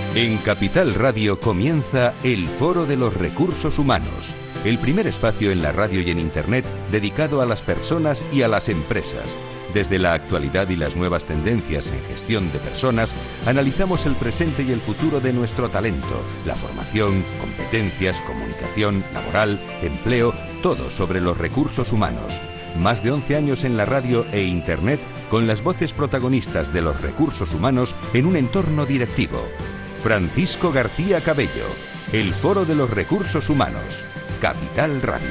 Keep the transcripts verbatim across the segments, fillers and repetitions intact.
En Capital Radio comienza el Foro de los Recursos Humanos, el primer espacio en la radio y en Internet dedicado a las personas y a las empresas. Desde la actualidad y las nuevas tendencias en gestión de personas, analizamos el presente y el futuro de nuestro talento, la formación, competencias, comunicación, laboral, empleo, todo sobre los recursos humanos. Más de once años en la radio e Internet con las voces protagonistas de los recursos humanos en un entorno directivo. Francisco García Cabello, el Foro de los Recursos Humanos, Capital Radio.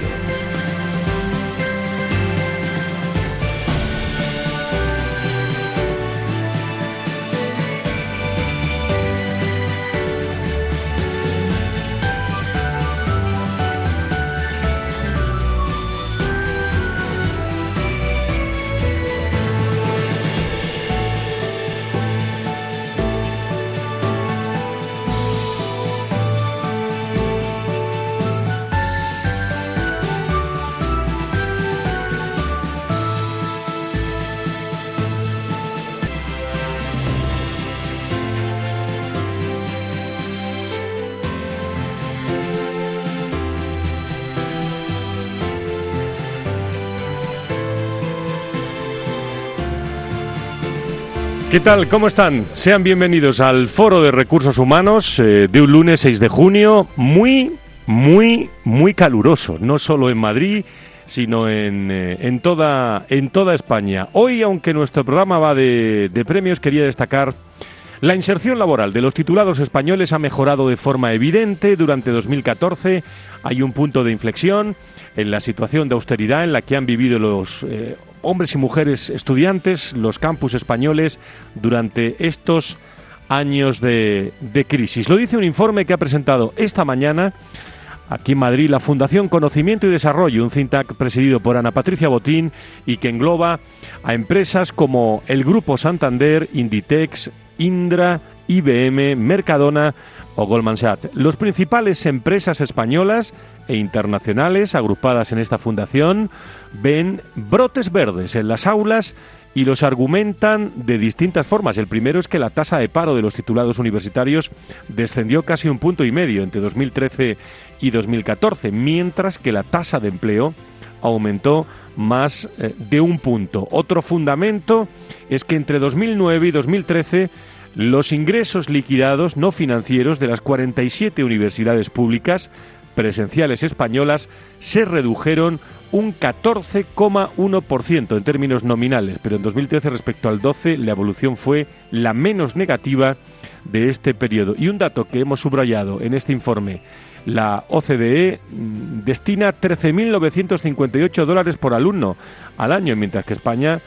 ¿Qué tal? ¿Cómo están? Sean bienvenidos al Foro de Recursos Humanos eh, de un lunes seis de junio, muy, muy, muy caluroso, no solo en Madrid, sino en, eh, en, toda, en toda España. Hoy, aunque nuestro programa va de, de premios, quería destacar la inserción laboral de los titulados españoles ha mejorado de forma evidente durante dos mil catorce. Hay un punto de inflexión en la situación de austeridad en la que han vivido los eh, hombres y mujeres estudiantes, los campus españoles, durante estos años de, de crisis. Lo dice un informe que ha presentado esta mañana aquí en Madrid la Fundación Conocimiento y Desarrollo, un think tank presidido por Ana Patricia Botín y que engloba a empresas como el Grupo Santander, Inditex, Indra, I B M, Mercadona o Goldman Sachs. Las principales empresas españolas e internacionales agrupadas en esta fundación ven brotes verdes en las aulas y los argumentan de distintas formas. El primero es que la tasa de paro de los titulados universitarios descendió casi un punto y medio entre dos mil trece y dos mil catorce, mientras que la tasa de empleo aumentó más eh, de un punto. Otro fundamento es que entre dos mil nueve y dos mil trece los ingresos liquidados no financieros de las cuarenta y siete universidades públicas presenciales españolas se redujeron un catorce coma uno por ciento en términos nominales, pero en dos mil trece respecto al doce la evolución fue la menos negativa de este periodo. Y un dato que hemos subrayado en este informe: la O C D E destina trece mil novecientos cincuenta y ocho dólares por alumno al año, mientras que España,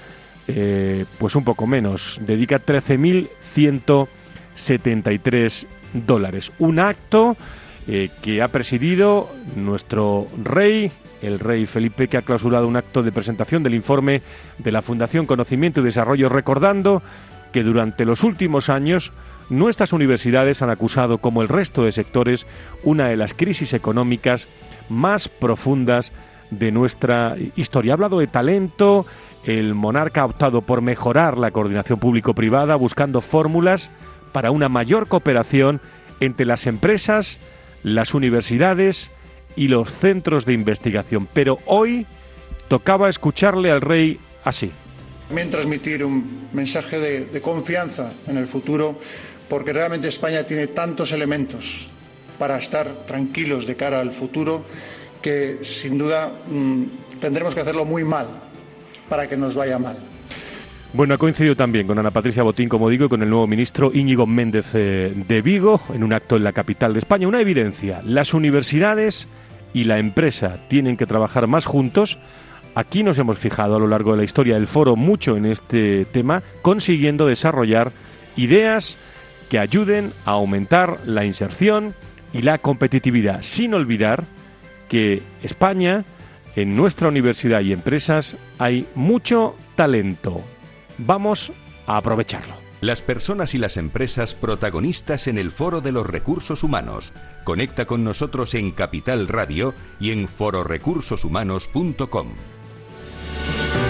eh, pues un poco menos, dedica trece mil ciento setenta y tres dólares. Un acto eh, que ha presidido nuestro rey, el rey Felipe, que ha clausurado un acto de presentación del informe de la Fundación Conocimiento y Desarrollo, recordando que durante los últimos años nuestras universidades han acusado, como el resto de sectores, una de las crisis económicas más profundas de nuestra historia. Ha hablado de talento. El monarca ha optado por mejorar la coordinación público-privada, buscando fórmulas para una mayor cooperación entre las empresas, las universidades y los centros de investigación. Pero hoy tocaba escucharle al rey así. También transmitir un mensaje de, de confianza en el futuro, porque realmente España tiene tantos elementos para estar tranquilos de cara al futuro que sin duda mmm, tendremos que hacerlo muy mal para que nos vaya mal. Bueno, ha coincidido también con Ana Patricia Botín, como digo, y con el nuevo ministro Íñigo Méndez eh, de Vigo, en un acto en la capital de España. Una evidencia: las universidades y la empresa tienen que trabajar más juntos. Aquí nos hemos fijado a lo largo de la historia del foro mucho en este tema, consiguiendo desarrollar ideas que ayuden a aumentar la inserción y la competitividad, sin olvidar que España, en nuestra universidad y empresas, hay mucho talento. Vamos a aprovecharlo. Las personas y las empresas protagonistas en el Foro de los Recursos Humanos. Conecta con nosotros en Capital Radio y en foro recursos humanos punto com.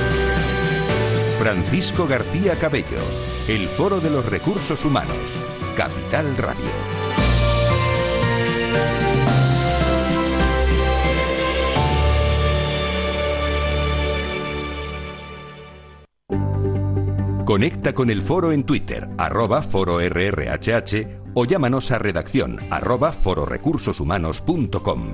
Francisco García Cabello, el Foro de los Recursos Humanos, Capital Radio. Conecta con el foro en Twitter, arroba foro R R H H, o llámanos a redacción, arroba fororecursoshumanos punto com.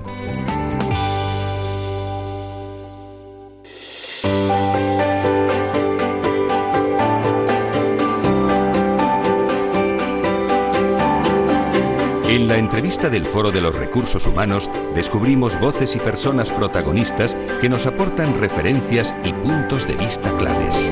En la entrevista del Foro de los Recursos Humanos descubrimos voces y personas protagonistas que nos aportan referencias y puntos de vista claves.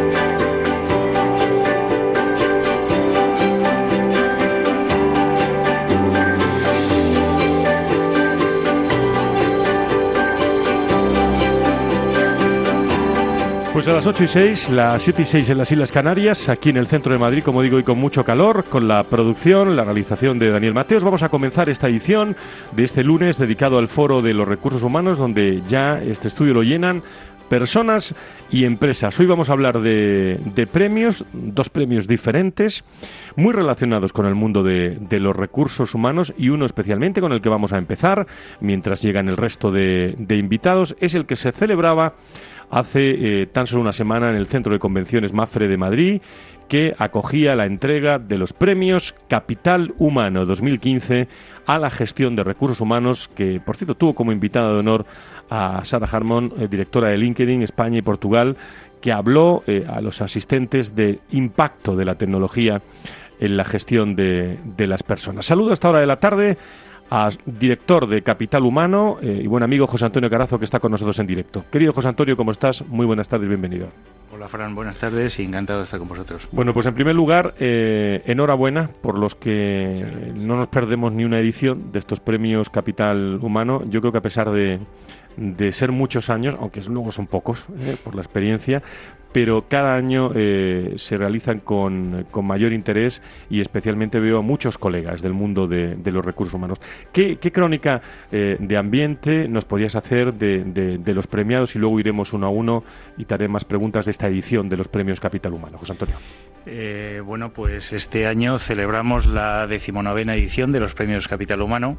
Pues a las ocho y seis, las siete y seis en las Islas Canarias, aquí en el centro de Madrid, como digo, y con mucho calor, con la producción, la realización de Daniel Mateos, vamos a comenzar esta edición de este lunes dedicado al Foro de los Recursos Humanos, donde ya este estudio lo llenan personas y empresas. Hoy vamos a hablar de, de premios, dos premios diferentes, muy relacionados con el mundo de, de los recursos humanos, y uno especialmente con el que vamos a empezar, mientras llegan el resto de, de invitados, es el que se celebraba hace eh, tan solo una semana en el Centro de Convenciones Mapfre de Madrid, que acogía la entrega de los premios Capital Humano dos mil quince a la gestión de recursos humanos, que por cierto tuvo como invitada de honor a Sarah Harmon, eh, directora de LinkedIn España y Portugal, que habló eh, a los asistentes del impacto de la tecnología en la gestión de, de las personas. Saludo a esta hora de la tarde a director de Capital Humano eh, y buen amigo José Antonio Carazo, que está con nosotros en directo. Querido José Antonio, ¿cómo estás? Muy buenas tardes, bienvenido. Hola Fran, buenas tardes y encantado de estar con vosotros. Bueno, pues en primer lugar, eh, enhorabuena por los que no nos perdemos ni una edición de estos premios Capital Humano. Yo creo que a pesar de, de ser muchos años, aunque luego son pocos eh, por la experiencia, pero cada año eh, se realizan con, con mayor interés, y especialmente veo a muchos colegas del mundo de, de los recursos humanos. ¿Qué, qué crónica eh, de ambiente nos podías hacer de, de, de los premiados? Y luego iremos uno a uno y te haré más preguntas de esta edición de los premios Capital Humano. José Antonio. Eh, bueno, pues este año celebramos la decimonovena edición de los premios Capital Humano.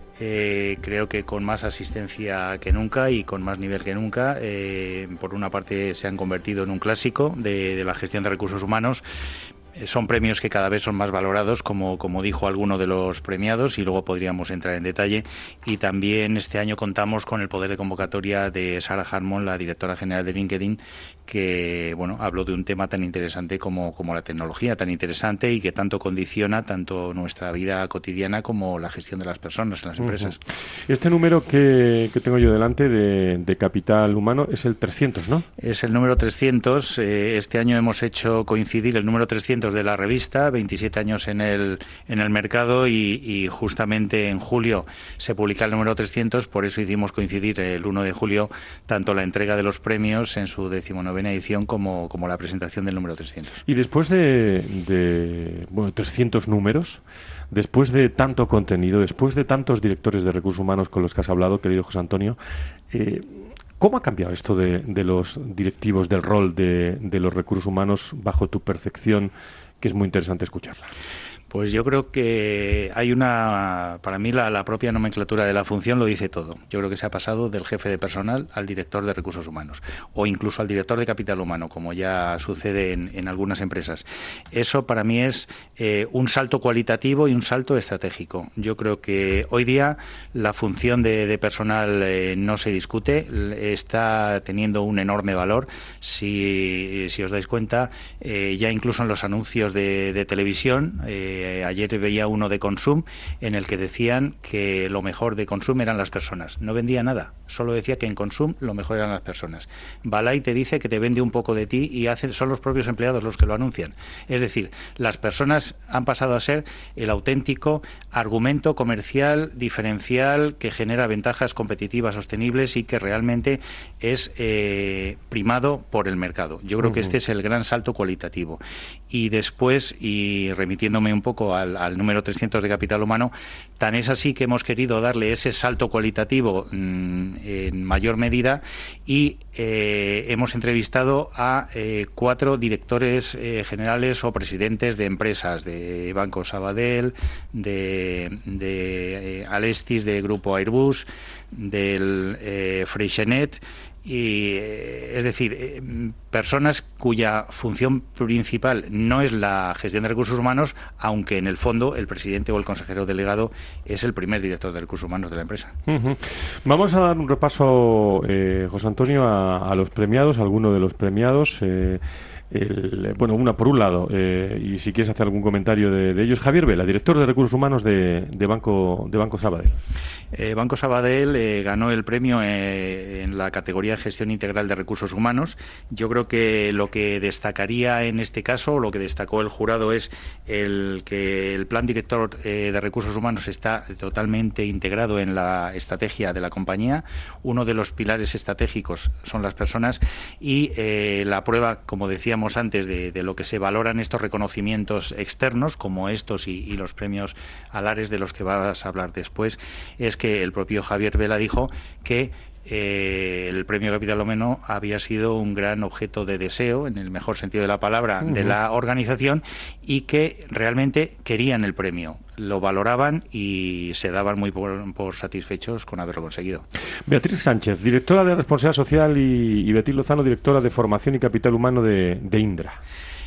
Eh, creo que con más asistencia que nunca y con más nivel que nunca. Eh, por una parte se han convertido en un clásico de, de la gestión de recursos humanos. Eh, son premios que cada vez son más valorados, como, como dijo alguno de los premiados, y luego podríamos entrar en detalle. Y también este año contamos con el poder de convocatoria de Sarah Harmon, la directora general de LinkedIn, que bueno, habló de un tema tan interesante como, como la tecnología, tan interesante y que tanto condiciona tanto nuestra vida cotidiana como la gestión de las personas en las empresas. Uh-huh. Este número que, que tengo yo delante de, de Capital Humano es el trescientos, ¿no? Es el número trescientos. Eh, este año hemos hecho coincidir el número trescientos de la revista, veintisiete años en el, en el mercado, y, y justamente en julio se publica el número trescientos, por eso hicimos coincidir el uno de julio tanto la entrega de los premios en su decimonovena edición como, como la presentación del número trescientos. Y después de, de bueno, trescientos números, después de tanto contenido, después de tantos directores de recursos humanos con los que has hablado, querido José Antonio, eh, ¿cómo ha cambiado esto de, de los directivos, del rol de, de los recursos humanos bajo tu percepción, que es muy interesante escucharla? Pues yo creo que hay una, para mí la, la propia nomenclatura de la función lo dice todo. Yo creo que se ha pasado del jefe de personal al director de recursos humanos, o incluso al director de capital humano, como ya sucede en, en algunas empresas. Eso para mí es eh, un salto cualitativo y un salto estratégico. Yo creo que hoy día la función de, de personal eh, no se discute, está teniendo un enorme valor. Si, si os dais cuenta, eh, ya incluso en los anuncios de, de televisión, eh, ayer veía uno de Consum en el que decían que lo mejor de Consum eran las personas. No vendía nada, solo decía que en Consum lo mejor eran las personas. Balay te dice que te vende un poco de ti y hace, son los propios empleados los que lo anuncian. Es decir, las personas han pasado a ser el auténtico argumento comercial diferencial que genera ventajas competitivas sostenibles y que realmente es eh, primado por el mercado. Yo creo uh-huh. que este es el gran salto cualitativo. Y después, y remitiéndome un poco poco al, al número trescientos de capital humano. Tan es así que hemos querido darle ese salto cualitativo mmm, en mayor medida y eh, hemos entrevistado a eh, cuatro directores eh, generales o presidentes de empresas, de Banco Sabadell, de, de eh, Alestis, de Grupo Airbus, del eh, Freixenet, y eh, es decir, eh, personas cuya función principal no es la gestión de recursos humanos, aunque en el fondo el presidente o el consejero delegado es el primer director de recursos humanos de la empresa. Uh-huh. Vamos a dar un repaso, eh, José Antonio, a, a los premiados, a alguno de los premiados. Eh, El, bueno, una por un lado, eh, y si quieres hacer algún comentario de, de ellos, Javier Vela, director de Recursos Humanos de, de Banco de Banco Sabadell. Eh, Banco Sabadell eh, ganó el premio eh, en la categoría de Gestión Integral de Recursos Humanos. Yo creo que lo que destacaría en este caso, lo que destacó el jurado, es el que el plan director eh, de Recursos Humanos está totalmente integrado en la estrategia de la compañía. Uno de los pilares estratégicos son las personas y eh, la prueba, como decía antes, de, de lo que se valoran estos reconocimientos externos, como estos y, y los premios Alares de los que vas a hablar después, es que el propio Javier Vela dijo que eh, el premio Capital Humano había sido un gran objeto de deseo, en el mejor sentido de la palabra, uh-huh. de la organización, y que realmente querían el premio, lo valoraban y se daban muy por, por satisfechos con haberlo conseguido. Beatriz Sánchez, directora de Responsabilidad Social, y, y Beatriz Lozano, directora de Formación y Capital Humano de, de Indra.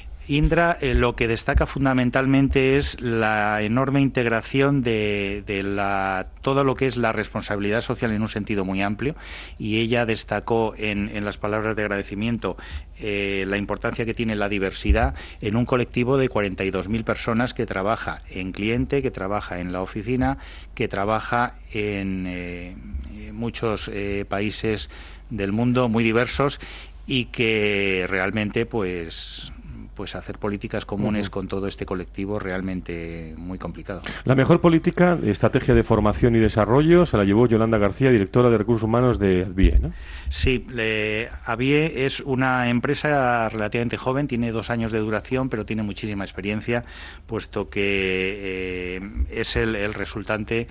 Indra eh, lo que destaca fundamentalmente es la enorme integración de, de la, todo lo que es la responsabilidad social en un sentido muy amplio, y ella destacó en, en las palabras de agradecimiento eh, la importancia que tiene la diversidad en un colectivo de cuarenta y dos mil personas que trabaja en cliente, que trabaja en la oficina, que trabaja en eh, muchos eh, países del mundo muy diversos, y que realmente pues... pues hacer políticas comunes uh-huh. con todo este colectivo realmente muy complicado. La mejor política, estrategia de formación y desarrollo, se la llevó Yolanda García, directora de Recursos Humanos de Advie, ¿no? Sí, le, Advie es una empresa relativamente joven, tiene dos años de duración, pero tiene muchísima experiencia, puesto que eh, es el, el resultante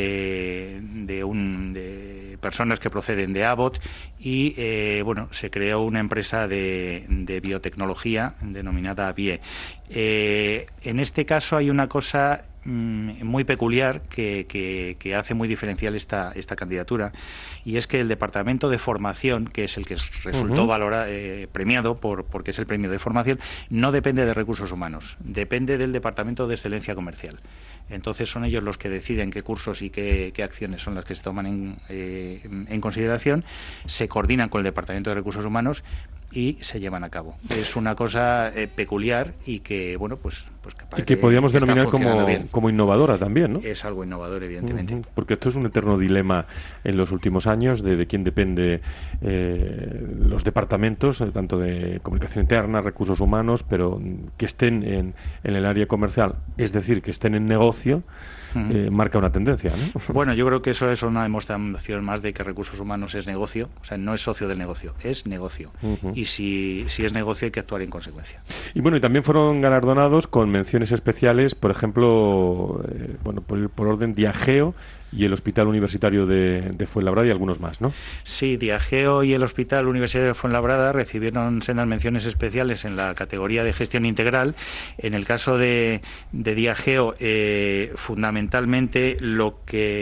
de, de, un, de personas que proceden de Abbott, y eh, bueno, se creó una empresa de, de biotecnología denominada Advie. Eh, en este caso hay una cosa mmm, muy peculiar que, que, que hace muy diferencial esta, esta candidatura, y es que el departamento de formación, que es el que resultó uh-huh. valora, eh, premiado por porque es el premio de formación, no depende de recursos humanos, depende del departamento de excelencia comercial. Entonces son ellos los que deciden qué cursos y qué, qué acciones son las que se toman en, eh, en consideración, se coordinan con el Departamento de Recursos Humanos y se llevan a cabo. Es una cosa eh, peculiar y que, bueno, pues... pues que y que podríamos que denominar como, como innovadora también, ¿no? Es algo innovador, evidentemente. Uh-huh. Porque esto es un eterno dilema en los últimos años de, de quién depende eh, los departamentos, eh, tanto de comunicación interna, recursos humanos, pero que estén en, en el área comercial, es decir, que estén en negocio, uh-huh. eh, marca una tendencia, ¿no? Bueno, yo creo que eso es una demostración más de que recursos humanos es negocio, o sea, no es socio del negocio, es negocio. Uh-huh. Y si, si es negocio hay que actuar en consecuencia. Y bueno, y también fueron galardonados con menciones especiales, por ejemplo, eh, bueno, por, por orden Diageo y el Hospital Universitario de, de Fuenlabrada y algunos más, ¿no? Sí, Diageo y el Hospital Universitario de Fuenlabrada recibieron sendas menciones especiales en la categoría de gestión integral. En el caso de, de Diageo, eh, fundamentalmente lo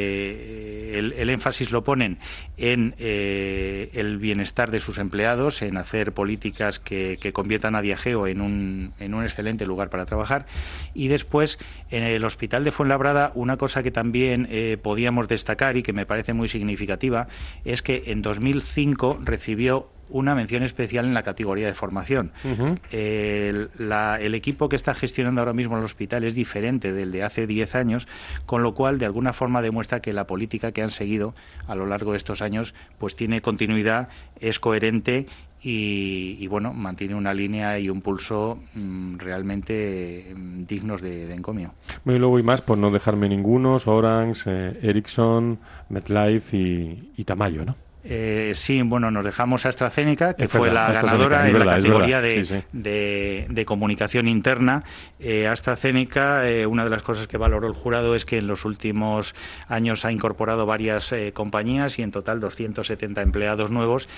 que el, el énfasis lo ponen en eh, el bienestar de sus empleados, en hacer políticas que, que conviertan a Diageo en un, en un excelente lugar para trabajar. Y después, en el Hospital de Fuenlabrada, una cosa que también eh, podíamos destacar y que me parece muy significativa es que en dos mil cinco recibió una mención especial en la categoría de formación. Uh-huh. El, la, el equipo que está gestionando ahora mismo el hospital es diferente del de hace diez años, con lo cual de alguna forma demuestra que la política que han seguido a lo largo de estos años pues tiene continuidad, es coherente y, y bueno, mantiene una línea y un pulso mmm, realmente mmm, dignos de, de encomio. Bueno, y luego y más, por no dejarme ninguno, Orange, eh, Ericsson, MetLife y, y Tamayo, ¿no? Eh, sí, bueno, nos dejamos a AstraZeneca, que es fue verdad, la ganadora en verdad, la categoría de, sí, sí. de, de comunicación interna. Eh, AstraZeneca, eh, una de las cosas que valoró el jurado es que en los últimos años ha incorporado varias eh, compañías y en total doscientos setenta empleados nuevos.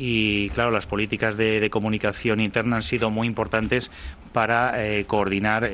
Y claro, las políticas de, de comunicación interna han sido muy importantes para eh, coordinar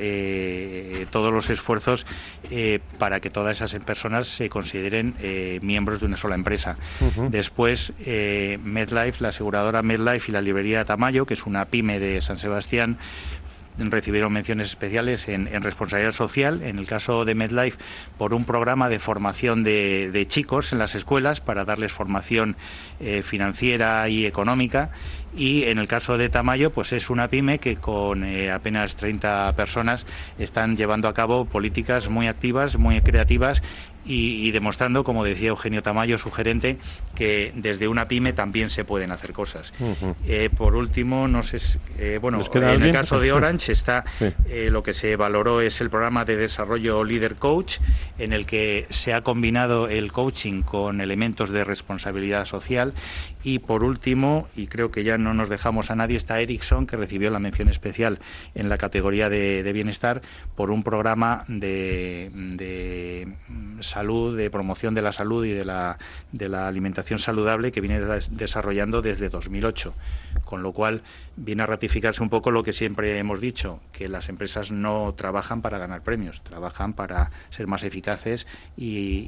eh, todos los esfuerzos eh, para que todas esas personas se consideren eh, miembros de una sola empresa. Uh-huh. Después, eh, MedLife, la aseguradora MedLife y la librería Tamayo, que es una pyme de San Sebastián, recibieron menciones especiales en, en responsabilidad social, en el caso de MedLife, por un programa de formación de, de chicos en las escuelas para darles formación eh, financiera y económica, y en el caso de Tamayo, pues es una pyme que con eh, apenas treinta personas están llevando a cabo políticas muy activas, muy creativas y, y demostrando, como decía Eugenio Tamayo, su gerente, que desde una pyme también se pueden hacer cosas. Uh-huh. Eh, por último, no sé, eh, bueno, en alguien? el caso de Orange está, sí. eh, lo que se valoró es el programa de desarrollo Leader Coach, en el que se ha combinado el coaching con elementos de responsabilidad social. Y por último, y creo que ya no nos dejamos a nadie, está Ericsson, que recibió la mención especial en la categoría de, de bienestar por un programa de, de salud, de promoción de la salud y de la, de la alimentación saludable que viene des- desarrollando desde dos mil ocho. Con lo cual viene a ratificarse un poco lo que siempre hemos dicho, que las empresas no trabajan para ganar premios, trabajan para ser más eficaces y,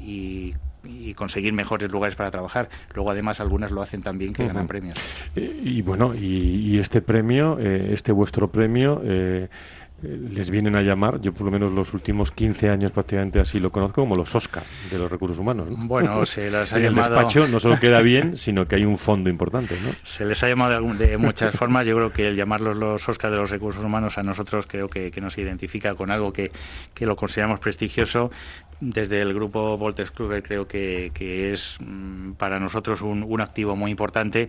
y y conseguir mejores lugares para trabajar. Luego, además, algunas lo hacen también que uh-huh. ganan premios. Eh, y bueno, y, y este premio, eh, este vuestro premio, eh, les vienen a llamar, yo por lo menos los últimos quince años prácticamente así lo conozco, como los Oscar de los recursos humanos, ¿no? Bueno, se les ha en llamado... el despacho no solo queda bien, sino que hay un fondo importante, ¿no? Se les ha llamado de, algún, de muchas formas. Yo creo que el llamarlos los Oscar de los recursos humanos a nosotros creo que, que nos identifica con algo que, que lo consideramos prestigioso. Desde el grupo Wolters Kluwer creo que, que es para nosotros un, un activo muy importante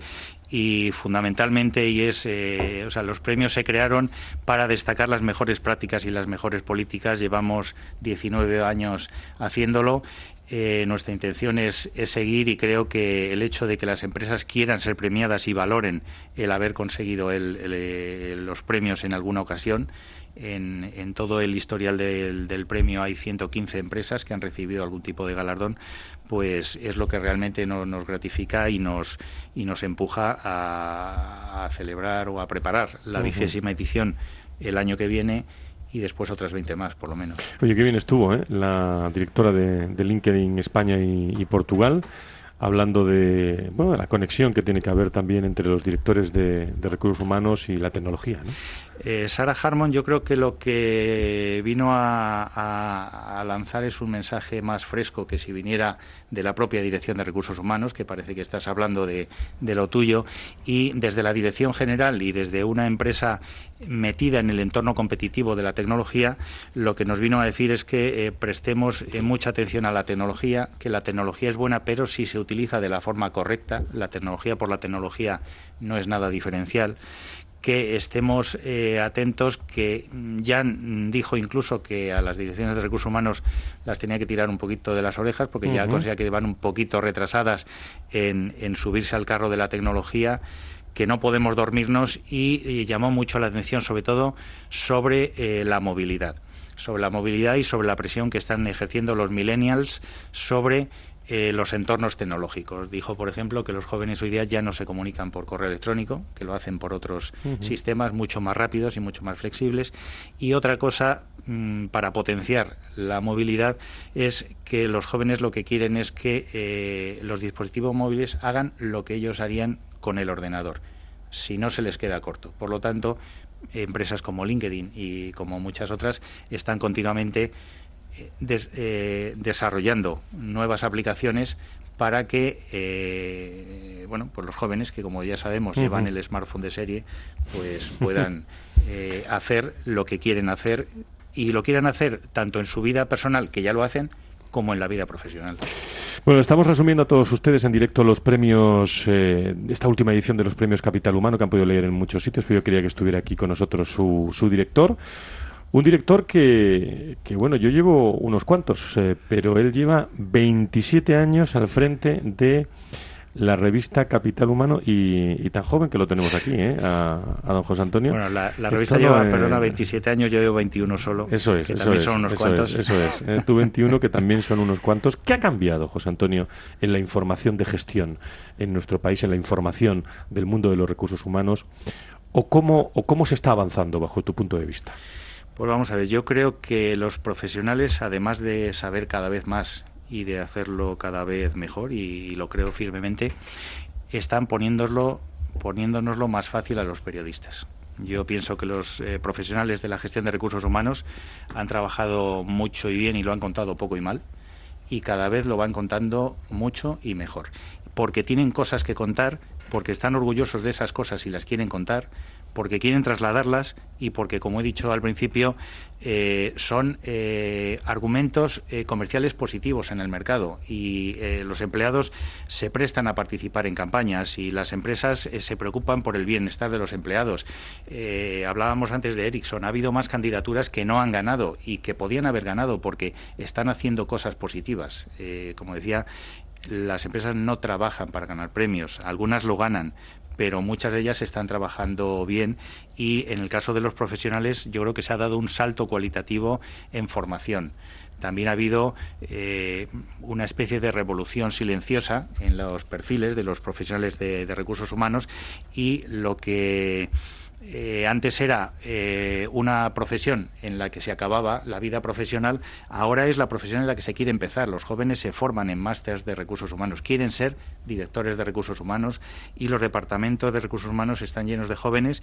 y fundamentalmente y es, eh, o sea, los premios se crearon para destacar las mejores prácticas y las mejores políticas. Llevamos diecinueve años haciéndolo. Eh, nuestra intención es, es seguir y creo que el hecho de que las empresas quieran ser premiadas y valoren el haber conseguido el, el, el, los premios en alguna ocasión. En, en todo el historial del, del premio hay ciento quince empresas que han recibido algún tipo de galardón, pues es lo que realmente no, nos gratifica y nos y nos empuja a, a celebrar o a preparar la uh-huh. vigésima edición el año que viene y después otras veinte más, por lo menos. Oye, qué bien estuvo, ¿eh? La directora de, de LinkedIn España y, y Portugal, hablando de, bueno, de la conexión que tiene que haber también entre los directores de, de recursos humanos y la tecnología, ¿no? Eh, Sarah Harmon, yo creo que lo que vino a, a, a lanzar es un mensaje más fresco que si viniera de la propia Dirección de Recursos Humanos, que parece que estás hablando de, de lo tuyo, y desde la Dirección General y desde una empresa metida en el entorno competitivo de la tecnología, lo que nos vino a decir es que eh, prestemos eh, mucha atención a la tecnología, que la tecnología es buena, pero si se utiliza de la forma correcta, la tecnología por la tecnología no es nada diferencial, que estemos eh, atentos, que ya dijo incluso que a las direcciones de recursos humanos las tenía que tirar un poquito de las orejas, porque uh-huh. ya considera que van un poquito retrasadas en, en subirse al carro de la tecnología, que no podemos dormirnos y, y llamó mucho la atención sobre todo sobre eh, la movilidad, sobre la movilidad y sobre la presión que están ejerciendo los millennials sobre Eh, los entornos tecnológicos. Dijo, por ejemplo, que los jóvenes hoy día ya no se comunican por correo electrónico, que lo hacen por otros uh-huh. sistemas mucho más rápidos y mucho más flexibles. Y otra cosa, mmm, para potenciar la movilidad, es que los jóvenes lo que quieren es que eh, los dispositivos móviles hagan lo que ellos harían con el ordenador. Si no, se les queda corto. Por lo tanto, empresas como LinkedIn y como muchas otras están continuamente Des, eh, desarrollando nuevas aplicaciones para que eh, bueno, pues los jóvenes que, como ya sabemos, uh-huh. llevan el smartphone de serie, pues puedan eh, hacer lo que quieren hacer y lo quieran hacer tanto en su vida personal, que ya lo hacen, como en la vida profesional. Bueno, estamos resumiendo a todos ustedes en directo los premios, eh, esta última edición de los premios Capital Humano, que han podido leer en muchos sitios, pero yo quería que estuviera aquí con nosotros su, su director. Un director que, que, bueno, yo llevo unos cuantos, eh, pero él lleva veintisiete años al frente de la revista Capital Humano, y, y tan joven que lo tenemos aquí, ¿eh? A, a don José Antonio. Bueno, la, la revista lleva, en... perdona, veintisiete años, yo llevo veintiuno solo. Eso es, que eso también es, son unos eso cuantos. Es, eso es. Eh, tú veintiuno, que también son unos cuantos. ¿Qué ha cambiado, José Antonio, en la información de gestión en nuestro país, en la información del mundo de los recursos humanos? ¿O cómo, o cómo se está avanzando bajo tu punto de vista? Pues vamos a ver, yo creo que los profesionales, además de saber cada vez más y de hacerlo cada vez mejor, y, y lo creo firmemente, están poniéndoslo, poniéndonoslo más fácil a los periodistas. Yo pienso que los eh, profesionales de la gestión de recursos humanos han trabajado mucho y bien y lo han contado poco y mal, y cada vez lo van contando mucho y mejor, porque tienen cosas que contar, porque están orgullosos de esas cosas y las quieren contar, porque quieren trasladarlas y porque, como he dicho al principio, eh, son eh, argumentos eh, comerciales positivos en el mercado, y eh, los empleados se prestan a participar en campañas y las empresas eh, se preocupan por el bienestar de los empleados. Eh, hablábamos antes de Ericsson, ha habido más candidaturas que no han ganado y que podían haber ganado porque están haciendo cosas positivas. Eh, como decía, las empresas no trabajan para ganar premios, algunas lo ganan, pero muchas de ellas están trabajando bien, y en el caso de los profesionales yo creo que se ha dado un salto cualitativo en formación. También ha habido eh, una especie de revolución silenciosa en los perfiles de los profesionales de, de recursos humanos, y lo que Eh, antes era eh, una profesión en la que se acababa la vida profesional, ahora es la profesión en la que se quiere empezar. Los jóvenes se forman en másters de recursos humanos, quieren ser directores de recursos humanos, y los departamentos de recursos humanos están llenos de jóvenes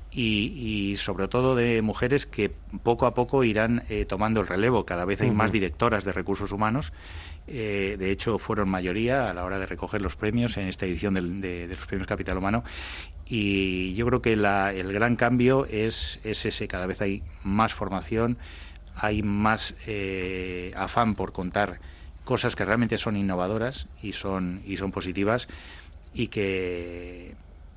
y, y sobre todo de mujeres que poco a poco irán eh, tomando el relevo. Cada vez hay uh-huh. más directoras de recursos humanos. Eh, de hecho, fueron mayoría a la hora de recoger los premios en esta edición del, de, de los premios Capital Humano, y yo creo que la, el gran cambio es, es ese. Cada vez hay más formación, hay más eh, afán por contar cosas que realmente son innovadoras y son, y son positivas, y que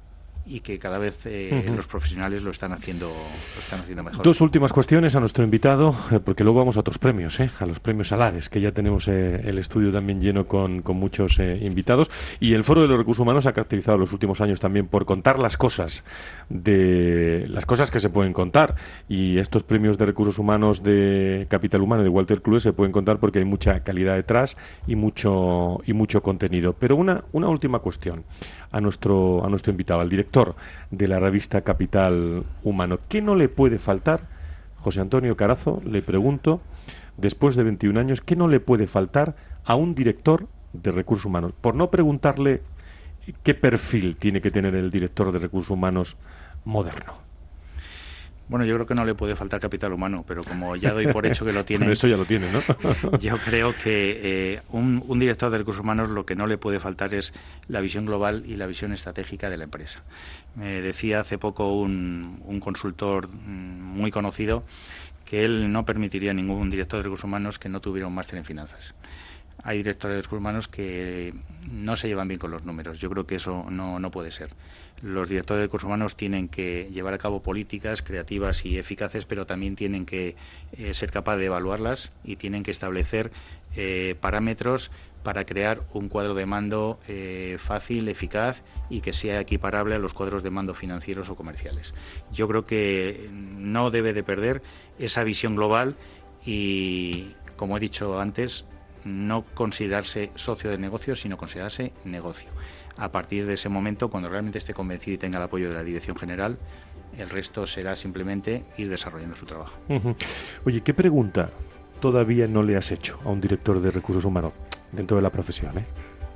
y que cada vez eh, uh-huh. los profesionales lo están haciendo lo están haciendo mejor. Dos últimas cuestiones a nuestro invitado, eh, porque luego vamos a otros premios, eh, a los premios Salares, que ya tenemos eh, el estudio también lleno con, con muchos eh, invitados. Y el Foro de los Recursos Humanos ha caracterizado los últimos años también por contar las cosas, de las cosas que se pueden contar. Y estos premios de recursos humanos de Capital Humano de Walter Kluge se pueden contar porque hay mucha calidad detrás y mucho y mucho contenido. Pero una, una última cuestión a nuestro, a nuestro invitado, al director de la revista Capital Humano. ¿Qué no le puede faltar, José Antonio Carazo, le pregunto, después de veintiún años, qué no le puede faltar a un director de recursos humanos? Por no preguntarle qué perfil tiene que tener el director de recursos humanos moderno. Bueno, yo creo que no le puede faltar capital humano, pero como ya doy por hecho que lo tiene... Bueno, eso ya lo tiene, ¿no? Yo creo que eh, un, un director de recursos humanos lo que no le puede faltar es la visión global y la visión estratégica de la empresa. Me decía hace poco un, un consultor muy conocido que él no permitiría a ningún director de recursos humanos que no tuviera un máster en finanzas. Hay directores de recursos humanos que no se llevan bien con los números. Yo creo que eso no, no puede ser. Los directores de recursos humanos tienen que llevar a cabo políticas creativas y eficaces, pero también tienen que eh, ser capaces de evaluarlas y tienen que establecer eh, parámetros para crear un cuadro de mando eh, fácil, eficaz y que sea equiparable a los cuadros de mando financieros o comerciales. Yo creo que no debe de perder esa visión global y, como he dicho antes, no considerarse socio de negocio, sino considerarse negocio. A partir de ese momento, cuando realmente esté convencido y tenga el apoyo de la Dirección General, el resto será simplemente ir desarrollando su trabajo. Uh-huh. Oye, ¿qué pregunta todavía no le has hecho a un director de recursos humanos dentro de la profesión, eh?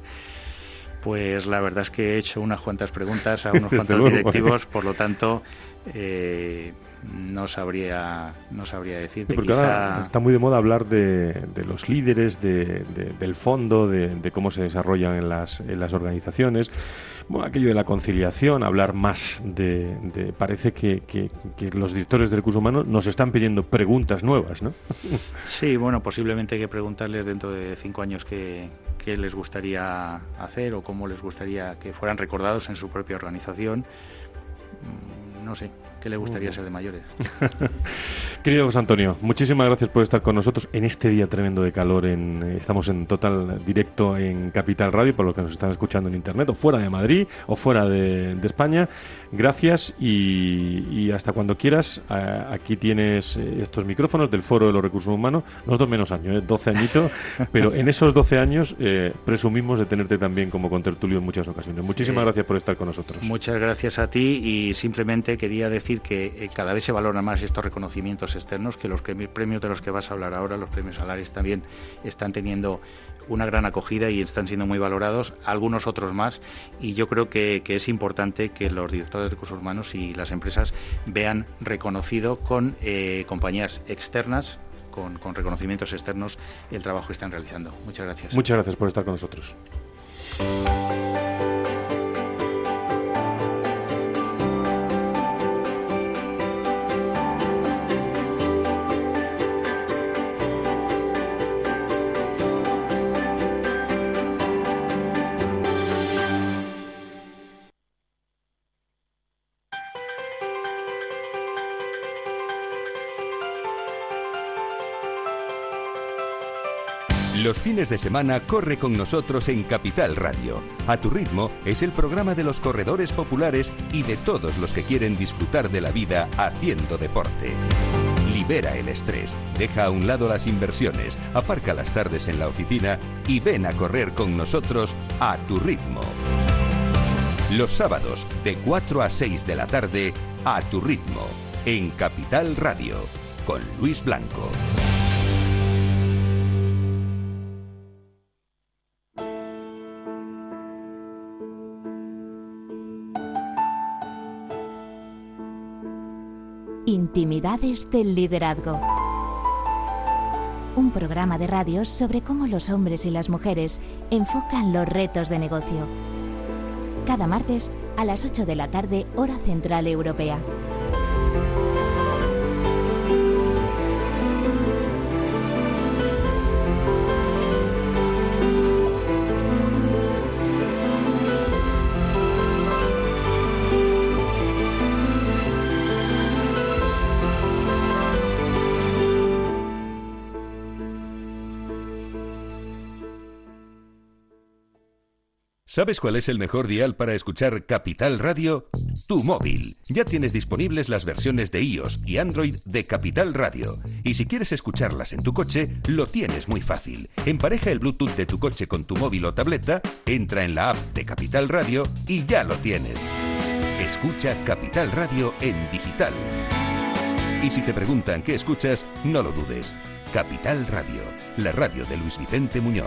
Pues la verdad es que he hecho unas cuantas preguntas a unos cuantos luego, directivos, por lo tanto eh, no sabría no sabría decirte. Sí, porque quizá... ahora está muy de moda hablar de, de los líderes, de, de, del fondo, de, de cómo se desarrollan en las, en las organizaciones. Bueno, aquello de la conciliación, hablar más de... de parece que, que, que los directores de recursos humanos nos están pidiendo preguntas nuevas, ¿no? Sí, bueno, posiblemente hay que preguntarles dentro de cinco años qué, qué les gustaría hacer o cómo les gustaría que fueran recordados en su propia organización. No sé, ¿qué le gustaría ser de mayores? Querido José Antonio, muchísimas gracias por estar con nosotros en este día tremendo de calor. En, estamos en total directo en Capital Radio, por lo que nos están escuchando en internet, o fuera de Madrid, o fuera de, de España. Gracias y, y hasta cuando quieras. A, aquí tienes estos micrófonos del Foro de los Recursos Humanos. Nosotros menos años, ¿eh? doce añitos, pero en esos doce años eh, presumimos de tenerte también como contertulio en muchas ocasiones. Muchísimas sí. gracias por estar con nosotros. Muchas gracias a ti y simplemente quería decir que eh, cada vez se valoran más estos reconocimientos externos, que los premios de los que vas a hablar ahora, los premios Alaris, también están teniendo una gran acogida y están siendo muy valorados, algunos otros más, y yo creo que, que es importante que los directores de recursos humanos y las empresas vean reconocido con eh, compañías externas, con, con reconocimientos externos, el trabajo que están realizando. Muchas gracias. Muchas gracias por estar con nosotros. Los fines de semana corre con nosotros en Capital Radio. A tu ritmo es el programa de los corredores populares y de todos los que quieren disfrutar de la vida haciendo deporte. Libera el estrés, deja a un lado las inversiones, aparca las tardes en la oficina y ven a correr con nosotros a tu ritmo. Los sábados de cuatro a seis de la tarde, a tu ritmo, en Capital Radio, con Luis Blanco. Intimidades del liderazgo. Un programa de radio sobre cómo los hombres y las mujeres enfocan los retos de negocio. Cada martes a las ocho de la tarde, hora central europea. ¿Sabes cuál es el mejor dial para escuchar Capital Radio? Tu móvil. Ya tienes disponibles las versiones de iOS y Android de Capital Radio. Y si quieres escucharlas en tu coche, lo tienes muy fácil. Empareja el Bluetooth de tu coche con tu móvil o tableta, entra en la app de Capital Radio y ya lo tienes. Escucha Capital Radio en digital. Y si te preguntan qué escuchas, no lo dudes. Capital Radio, la radio de Luis Vicente Muñoz.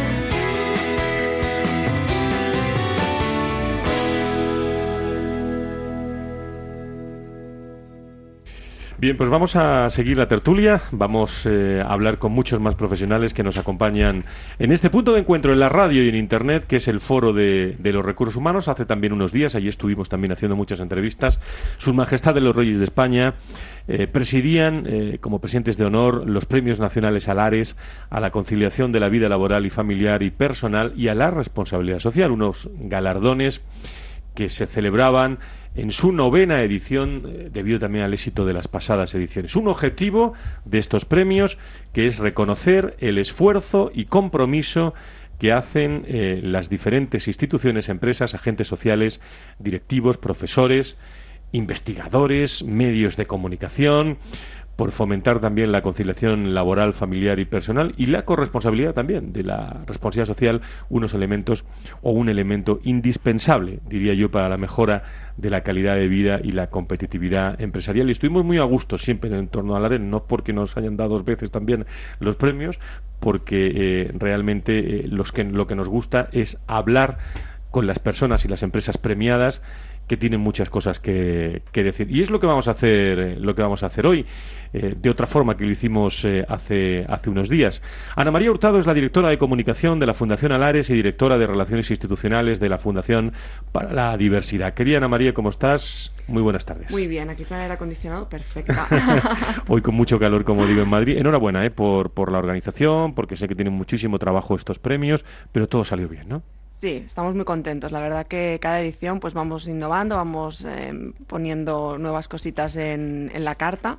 Bien, pues vamos a seguir la tertulia, vamos eh, a hablar con muchos más profesionales que nos acompañan en este punto de encuentro en la radio y en internet, que es el Foro de, de los Recursos Humanos. Hace también unos días, allí estuvimos también haciendo muchas entrevistas, Sus Majestades los Reyes de España eh, presidían eh, como presidentes de honor los premios nacionales Alares a la conciliación de la vida laboral y familiar y personal y a la responsabilidad social, unos galardones que se celebraban en su novena edición, eh, debido también al éxito de las pasadas ediciones. Un objetivo de estos premios que es reconocer el esfuerzo y compromiso que hacen eh, las diferentes instituciones, empresas, agentes sociales, directivos, profesores, investigadores, medios de comunicación, por fomentar también la conciliación laboral, familiar y personal y la corresponsabilidad también de la responsabilidad social, unos elementos o un elemento indispensable, diría yo, para la mejora de la calidad de vida y la competitividad empresarial. Y estuvimos muy a gusto siempre en torno al A R E N, no porque nos hayan dado dos veces también los premios, porque eh, realmente eh, los que, lo que nos gusta es hablar con las personas y las empresas premiadas, que tienen muchas cosas que, que decir. Y es lo que vamos a hacer, eh, lo que vamos a hacer hoy, eh, de otra forma que lo hicimos eh, hace, hace unos días. Ana María Hurtado es la directora de comunicación de la Fundación Alares y directora de Relaciones Institucionales de la Fundación para la Diversidad. Querida Ana María, ¿cómo estás? Muy buenas tardes. Muy bien, aquí con el aire acondicionado, perfecta. Hoy con mucho calor, como digo, en Madrid. Enhorabuena eh, por, por la organización, porque sé que tienen muchísimo trabajo estos premios, pero todo salió bien, ¿no? Sí, estamos muy contentos. La verdad que cada edición pues vamos innovando, vamos eh, poniendo nuevas cositas en, en la carta,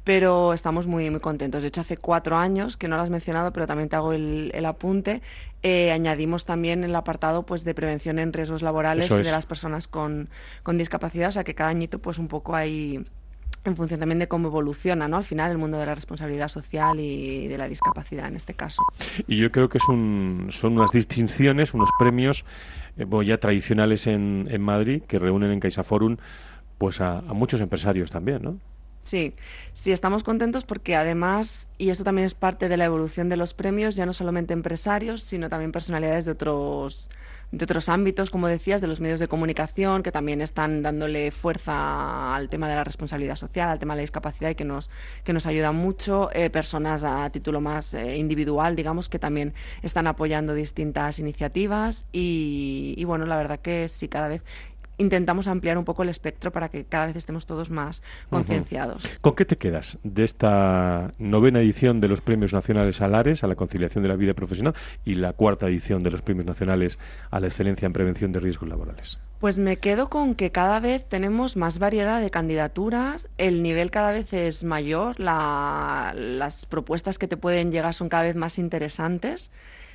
pero estamos muy, muy contentos. De hecho, hace cuatro años, que no lo has mencionado, pero también te hago el, el apunte, eh, añadimos también el apartado pues de prevención en riesgos laborales de las personas con, con discapacidad, o sea que cada añito pues un poco hay... en función también de cómo evoluciona, ¿no? Al final el mundo de la responsabilidad social y de la discapacidad en este caso. Y yo creo que es un, son unas distinciones, unos premios eh, bueno, ya tradicionales en, en Madrid que reúnen en CaixaForum pues a, a muchos empresarios también, ¿no? Sí, sí, estamos contentos porque además, y esto también es parte de la evolución de los premios, ya no solamente empresarios, sino también personalidades de otros de otros ámbitos, como decías, de los medios de comunicación, que también están dándole fuerza al tema de la responsabilidad social, al tema de la discapacidad y que nos, que nos ayudan mucho, eh, personas a título más eh, individual, digamos, que también están apoyando distintas iniciativas y, y bueno, la verdad que sí, cada vez intentamos ampliar un poco el espectro para que cada vez estemos todos más concienciados. Uh-huh. ¿Con qué te quedas de esta novena edición de los Premios Nacionales Alares a la conciliación de la vida profesional y la cuarta edición de los Premios Nacionales a la excelencia en prevención de riesgos laborales? Pues me quedo con que cada vez tenemos más variedad de candidaturas, el nivel cada vez es mayor, la, las propuestas que te pueden llegar son cada vez más interesantes.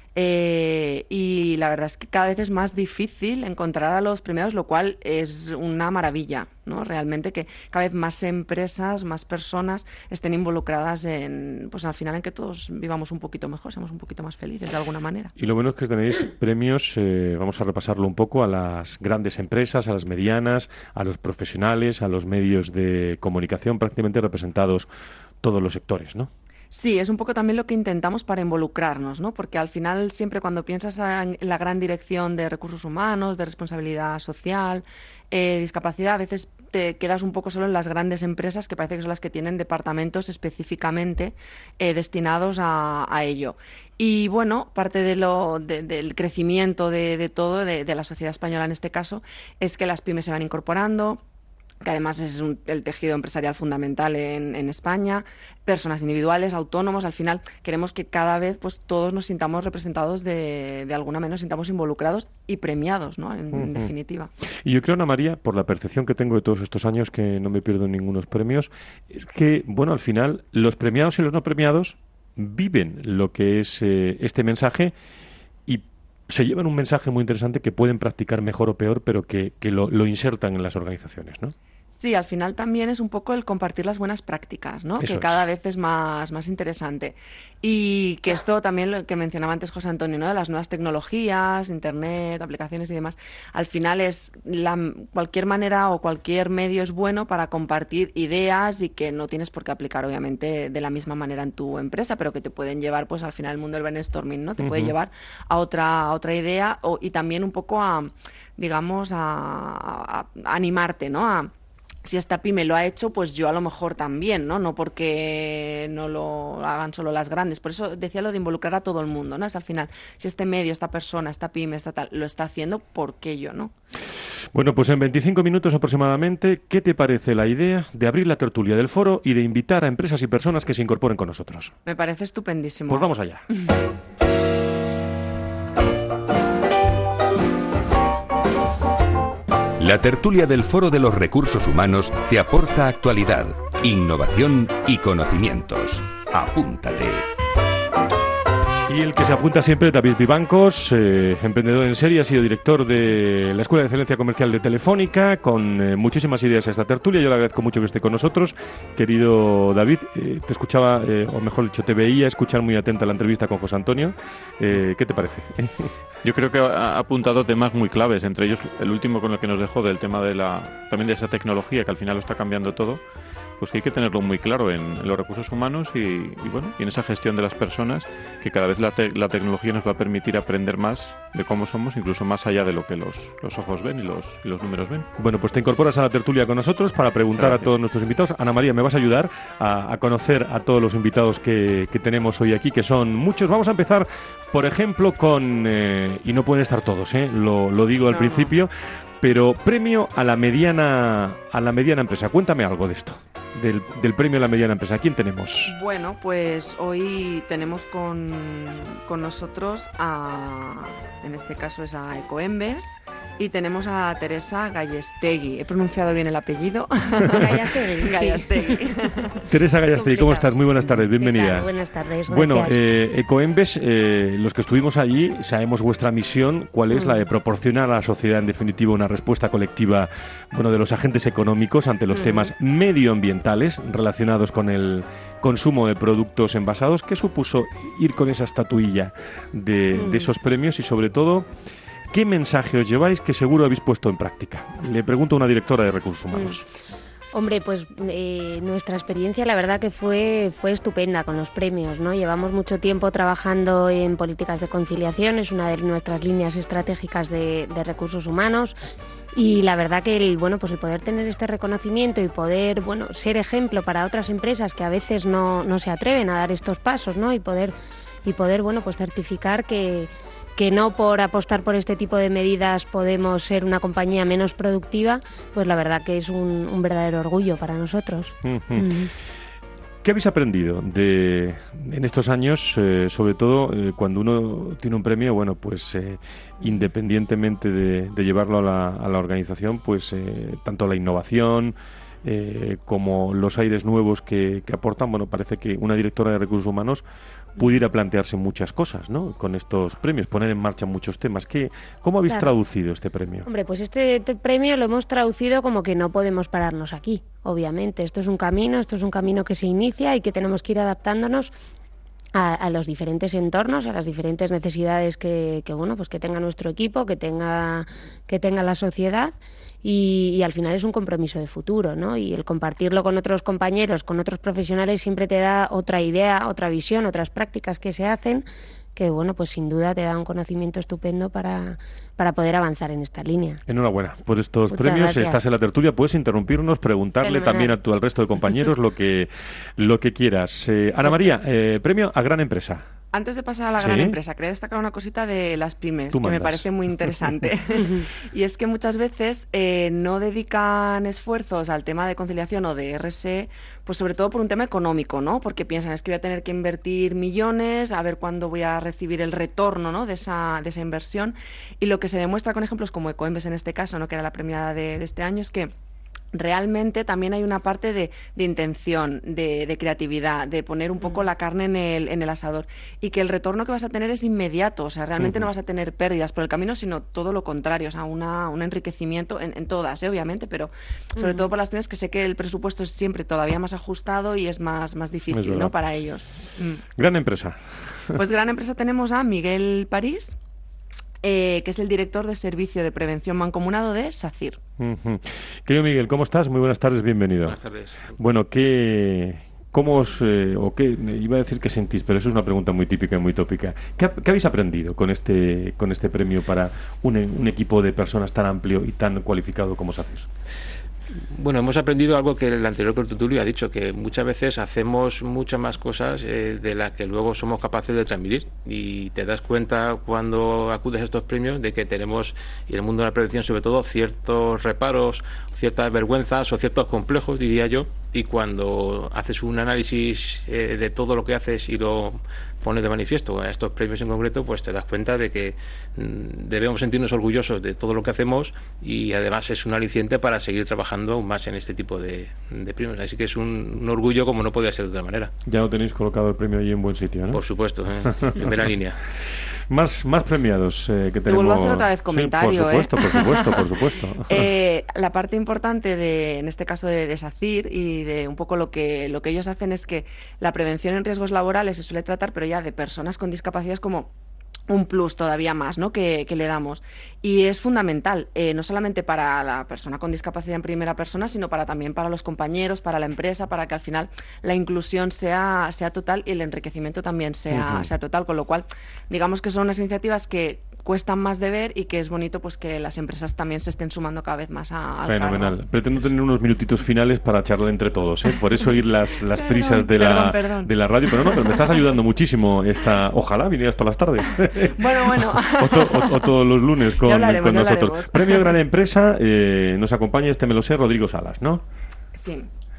Eh, y la verdad es que cada vez es más difícil encontrar a los premiados, lo cual es una maravilla, ¿no? Realmente que cada vez más empresas, más personas estén involucradas en, pues al final en que todos vivamos un poquito mejor, seamos un poquito más felices de alguna manera. Y lo bueno es que tenéis premios, eh, vamos a repasarlo un poco, a las grandes empresas, a las medianas, a los profesionales, a los medios de comunicación, prácticamente representados todos los sectores, ¿no? Sí, es un poco también lo que intentamos para involucrarnos, ¿no? Porque al final siempre cuando piensas en la gran dirección de recursos humanos, de responsabilidad social, eh, discapacidad, a veces te quedas un poco solo en las grandes empresas que parece que son las que tienen departamentos específicamente eh, destinados a, a ello. Y bueno, parte de lo, de, del crecimiento de, de todo, de, de la sociedad española en este caso, es que las pymes se van incorporando, que además es un, el tejido empresarial fundamental en, en España, personas individuales, autónomos, al final queremos que cada vez pues todos nos sintamos representados de, de alguna manera, nos sintamos involucrados y premiados, ¿no? En, uh-huh. en definitiva. Y yo creo, Ana María, por la percepción que tengo de todos estos años, que no me pierdo ningunos premios, es que, bueno, al final los premiados y los no premiados viven lo que es eh, este mensaje y se llevan un mensaje muy interesante que pueden practicar mejor o peor, pero que, que lo, lo insertan en las organizaciones, ¿no? Sí, al final también es un poco el compartir las buenas prácticas, ¿no? Eso que cada es. vez es más, más interesante. Y que esto también, lo que mencionaba antes José Antonio, ¿no? De las nuevas tecnologías, internet, aplicaciones y demás, al final es la, cualquier manera o cualquier medio es bueno para compartir ideas y que no tienes por qué aplicar, obviamente, de la misma manera en tu empresa, pero que te pueden llevar, pues al final el mundo del brainstorming, ¿no? Te uh-huh. puede llevar a otra, a otra idea o, y también un poco a, digamos, a, a, a animarte, ¿no? A si esta pyme lo ha hecho, pues yo a lo mejor también, ¿no? No porque no lo hagan solo las grandes. Por eso decía lo de involucrar a todo el mundo, ¿no? Es al final, si este medio, esta persona, esta pyme, esta tal, lo está haciendo, ¿por qué yo no? Bueno, pues en veinticinco minutos aproximadamente, ¿qué te parece la idea de abrir la tertulia del foro y de invitar a empresas y personas que se incorporen con nosotros? Me parece estupendísimo. Pues vamos allá. La tertulia del Foro de los Recursos Humanos te aporta actualidad, innovación y conocimientos. Apúntate. Y el que se apunta siempre, David Vivancos, eh, emprendedor en serie, ha sido director de la Escuela de Excelencia Comercial de Telefónica, con eh, muchísimas ideas a esta tertulia. Yo le agradezco mucho que esté con nosotros. Querido David, eh, te escuchaba, eh, o mejor dicho, te veía escuchar muy atenta la entrevista con José Antonio. Eh, ¿Qué te parece? Yo creo que ha apuntado temas muy claves, entre ellos el último con el que nos dejó del tema de la también de esa tecnología que al final lo está cambiando todo. Pues que hay que tenerlo muy claro en, en los recursos humanos y, y bueno, y en esa gestión de las personas, que cada vez la, te, la tecnología nos va a permitir aprender más de cómo somos, incluso más allá de lo que los, los ojos ven y los, y los números ven. Bueno, pues te incorporas a la tertulia con nosotros para preguntar Gracias. a todos nuestros invitados. Ana María, me vas a ayudar a, a conocer a todos los invitados que, que tenemos hoy aquí, que son muchos. Vamos a empezar, por ejemplo, con, eh, y no pueden estar todos, ¿eh? lo, lo digo al no. principio, pero premio a la mediana a la mediana empresa. Cuéntame algo de esto, del, del premio a la mediana empresa. ¿A quién tenemos? Bueno, pues hoy tenemos con, con nosotros a, en este caso es a Ecoembes, Y tenemos a Teresa Gallastegui. ¿He pronunciado bien el apellido? Gallastegui. Gallastegui. Teresa Gallastegui, ¿cómo estás? Muy buenas tardes, bienvenida. Buenas tardes, gracias. Bueno, eh, Ecoembes, eh, los que estuvimos allí, sabemos vuestra misión, cuál es mm. la de proporcionar a la sociedad, en definitiva, una respuesta colectiva, bueno, de los agentes económicos ante los mm. temas medioambientales relacionados con el consumo de productos envasados. ¿Qué supuso ir con esa estatuilla de, mm. de esos premios y, sobre todo, qué mensaje os lleváis que seguro habéis puesto en práctica? Le pregunto a una directora de Recursos Humanos. Mm. Hombre, pues eh, nuestra experiencia la verdad que fue, fue estupenda con los premios, ¿no? Llevamos mucho tiempo trabajando en políticas de conciliación, es una de nuestras líneas estratégicas de, de recursos humanos, y la verdad que el, bueno, pues el poder tener este reconocimiento y poder, bueno, ser ejemplo para otras empresas que a veces no, no se atreven a dar estos pasos, ¿no? Y poder, y poder bueno, pues certificar que que no por apostar por este tipo de medidas podemos ser una compañía menos productiva, pues la verdad que es un, un verdadero orgullo para nosotros. Uh-huh. Uh-huh. ¿Qué habéis aprendido de, en estos años, eh, sobre todo eh, cuando uno tiene un premio, bueno, pues eh, independientemente de, de llevarlo a la, a la organización, pues eh, tanto la innovación eh, como los aires nuevos que, que aportan, bueno, parece que una directora de recursos humanos pudiera plantearse muchas cosas, ¿no? Con estos premios, poner en marcha muchos temas. ¿Qué, ¿Cómo habéis claro. traducido este premio? Hombre, pues este, este premio lo hemos traducido como que no podemos pararnos aquí, obviamente. Esto es un camino, esto es un camino que se inicia y que tenemos que ir adaptándonos a, a los diferentes entornos, a las diferentes necesidades que, que bueno, pues que tenga nuestro equipo, que tenga, que tenga la sociedad. Y, y al final es un compromiso de futuro, ¿no? Y el compartirlo con otros compañeros, con otros profesionales, siempre te da otra idea, otra visión, otras prácticas que se hacen, que, bueno, pues sin duda te da un conocimiento estupendo para, para poder avanzar en esta línea. Enhorabuena por estos Muchas premios. Gracias. Estás en la tertulia, puedes interrumpirnos, preguntarle Fenomenal. también a tu, al resto de compañeros lo que, lo que quieras. Eh, Ana María, eh, premio a Gran Empresa. Antes de pasar a la ¿Sí? gran empresa, quería destacar una cosita de las pymes, Tú que mandas. me parece muy interesante. Y es que muchas veces eh, no dedican esfuerzos al tema de conciliación o de R S E, pues sobre todo por un tema económico, ¿no? Porque piensan, es que voy a tener que invertir millones, a ver cuándo voy a recibir el retorno, ¿no? de esa, de esa inversión. Y lo que se demuestra con ejemplos como Ecoembes en este caso, ¿no? Que era la premiada de, de este año, es que realmente también hay una parte de, de intención, de, de creatividad, de poner un poco la carne en el, en el asador, y que el retorno que vas a tener es inmediato, o sea, realmente uh-huh. no vas a tener pérdidas por el camino, sino todo lo contrario, o sea, una, un enriquecimiento en, en todas, ¿eh? Obviamente, pero sobre uh-huh. todo por las pymes, que sé que el presupuesto es siempre todavía más ajustado y es más, más difícil, ¿no? Para ellos. Mm. Gran empresa. Pues gran empresa tenemos a Miguel París, Eh, que es el director de Servicio de Prevención Mancomunado de SACIR. Uh-huh. Querido Miguel, ¿cómo estás? Muy buenas tardes, bienvenido. Buenas tardes. Bueno, ¿qué, cómo os, eh, o qué, iba a decir que sentís, pero eso es una pregunta muy típica y muy tópica. ¿Qué, qué habéis aprendido con este, con este premio para un, un equipo de personas tan amplio y tan cualificado como SACIR? Bueno, hemos aprendido algo que el anterior contertulio ha dicho, que muchas veces hacemos muchas más cosas eh, de las que luego somos capaces de transmitir, y te das cuenta cuando acudes a estos premios de que tenemos, y en el mundo de la prevención sobre todo, ciertos reparos, ciertas vergüenzas o ciertos complejos, diría yo, y cuando haces un análisis eh, de todo lo que haces y lo pones de manifiesto a estos premios en concreto, pues te das cuenta de que mm, debemos sentirnos orgullosos de todo lo que hacemos, y además es un aliciente para seguir trabajando aún más en este tipo de, de premios. Así que es un, un orgullo como no podía ser de otra manera. Ya lo tenéis colocado el premio ahí en buen sitio, ¿no? Por supuesto, ¿eh? En primera línea. Más, más premiados eh, que tenemos. Te vuelvo a hacer otra vez comentario, sí, por supuesto, ¿eh? por supuesto, por supuesto. eh, la parte importante de, en este caso de, de SACIR y de un poco lo que lo que ellos hacen es que la prevención en riesgos laborales se suele tratar, pero ya de personas con discapacidades, como un plus todavía más, ¿no? que, que le damos. Y es fundamental, eh, no solamente para la persona con discapacidad en primera persona, sino para también para los compañeros, para la empresa, para que al final la inclusión sea, sea total y el enriquecimiento también sea, uh-huh. sea total. Con lo cual, digamos que son unas iniciativas que cuestan más de ver y que es bonito pues que las empresas también se estén sumando cada vez más a, al Fenomenal. cargo. Pretendo tener unos minutitos finales para charlar entre todos, ¿eh? Por eso ir las, las perdón, prisas de, perdón, la, perdón. de la radio. Pero no, pero me estás ayudando muchísimo. Esta, ojalá vinieras todas las tardes. Bueno, bueno. o, to, o, o todos los lunes con, hablaremos, con nosotros. hablaremos. Premio Gran Empresa, eh, nos acompaña, este me lo sé, Rodrigo Salas, ¿no? Sí.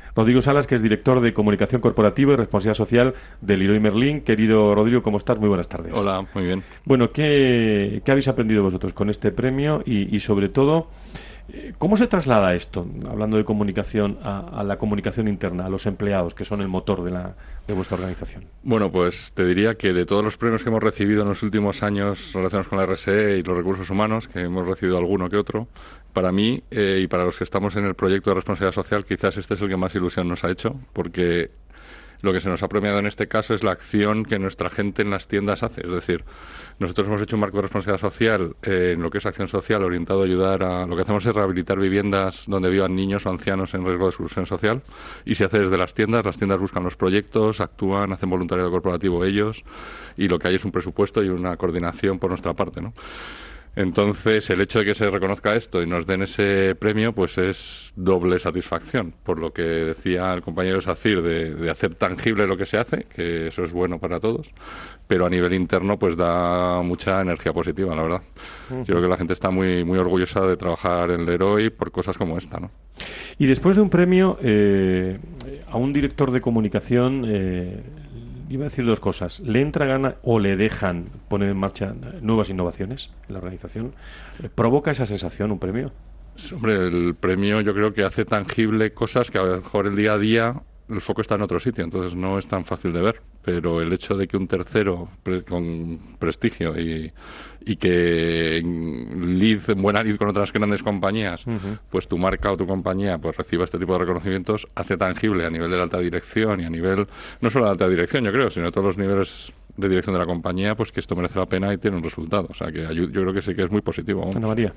Rodrigo Salas, que es director de Comunicación Corporativa y Responsabilidad Social de Leroy Merlin. Querido Rodrigo, ¿cómo estás? Muy buenas tardes. Hola, muy bien. Bueno, ¿qué, qué habéis aprendido vosotros con este premio? Y, y sobre todo, ¿cómo se traslada esto, hablando de comunicación, a, a la comunicación interna, a los empleados, que son el motor de, la, de vuestra organización? Bueno, pues te diría que de todos los premios que hemos recibido en los últimos años relacionados con la R S E y los recursos humanos, que hemos recibido alguno que otro, para mí eh, y para los que estamos en el proyecto de responsabilidad social, quizás este es el que más ilusión nos ha hecho, porque lo que se nos ha premiado en este caso es la acción que nuestra gente en las tiendas hace. Es decir, nosotros hemos hecho un marco de responsabilidad social eh, en lo que es acción social orientado a ayudar a... Lo que hacemos es rehabilitar viviendas donde vivan niños o ancianos en riesgo de exclusión social, y se hace desde las tiendas. Las tiendas buscan los proyectos, actúan, hacen voluntariado corporativo ellos, y lo que hay es un presupuesto y una coordinación por nuestra parte, ¿no? Entonces, el hecho de que se reconozca esto y nos den ese premio, pues es doble satisfacción, por lo que decía el compañero Sacir, de, de hacer tangible lo que se hace, que eso es bueno para todos, pero a nivel interno pues da mucha energía positiva, la verdad. Uh-huh. Yo creo que la gente está muy muy orgullosa de trabajar en Leroy por cosas como esta, ¿no? Y después de un premio, eh, a un director de comunicación... Eh, Iba a decir dos cosas. ¿Le entra gana o le dejan poner en marcha nuevas innovaciones en la organización? ¿Provoca esa sensación un premio? Hombre, el premio yo creo que hace tangible cosas que a lo mejor el día a día el foco está en otro sitio, entonces no es tan fácil de ver. Pero el hecho de que un tercero pre- con prestigio y, y que lead, buena lead con otras grandes compañías, uh-huh. pues tu marca o tu compañía pues reciba este tipo de reconocimientos, hace tangible a nivel de la alta dirección y a nivel, no solo de la alta dirección, yo creo, sino de todos los niveles de dirección de la compañía, pues que esto merece la pena y tiene un resultado. O sea, que yo creo que sí que es muy positivo. Vamos. Ana María.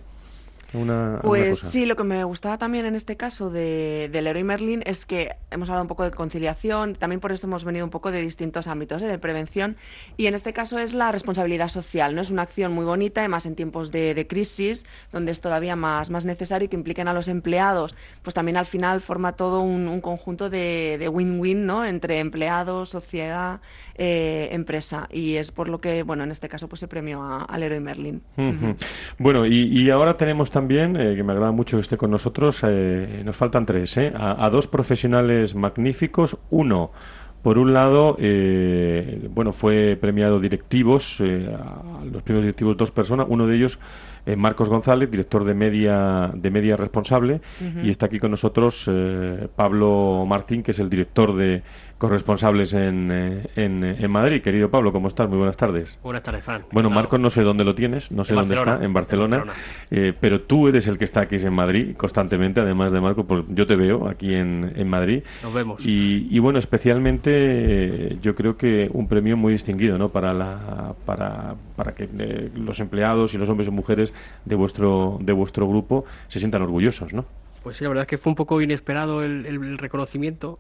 Una, pues una sí, lo que me gustaba también en este caso de, de Leroy Merlin es que hemos hablado un poco de conciliación, también por esto hemos venido un poco de distintos ámbitos, ¿eh? de prevención, y en este caso es la responsabilidad social, ¿no? Es una acción muy bonita, además en tiempos de, de crisis, donde es todavía más, más necesario que impliquen a los empleados, pues también al final forma todo un, un conjunto de, de win-win, ¿no? Entre empleados, sociedad, eh, empresa, y es por lo que, bueno, en este caso pues se premió a, a Leroy Merlin. Uh-huh. Uh-huh. Bueno, y, y ahora tenemos también También, eh, que me agrada mucho que esté con nosotros, eh, nos faltan tres, eh, a, a dos profesionales magníficos. Uno, por un lado, eh, bueno, fue premiado directivos, eh, a los primeros directivos dos personas, uno de ellos, eh, Marcos González, director de Media de Media Responsable, uh-huh. y está aquí con nosotros eh, Pablo Martín, que es el director de corresponsables en, en, en Madrid. Querido Pablo, ¿cómo estás? Muy buenas tardes. Buenas tardes, Fran. Bueno, Marcos no sé dónde lo tienes, no sé en dónde Barcelona, está, en Barcelona, en Barcelona. Eh, pero tú eres el que está aquí en Madrid constantemente, además de Marcos, pues yo te veo aquí en, en Madrid. Nos vemos. Y, y bueno, especialmente eh, yo creo que un premio muy distinguido, ¿no? Para la para, para que eh, los empleados y los hombres y mujeres de vuestro de vuestro grupo se sientan orgullosos, ¿no? Pues sí, la verdad es que fue un poco inesperado el, el, el reconocimiento,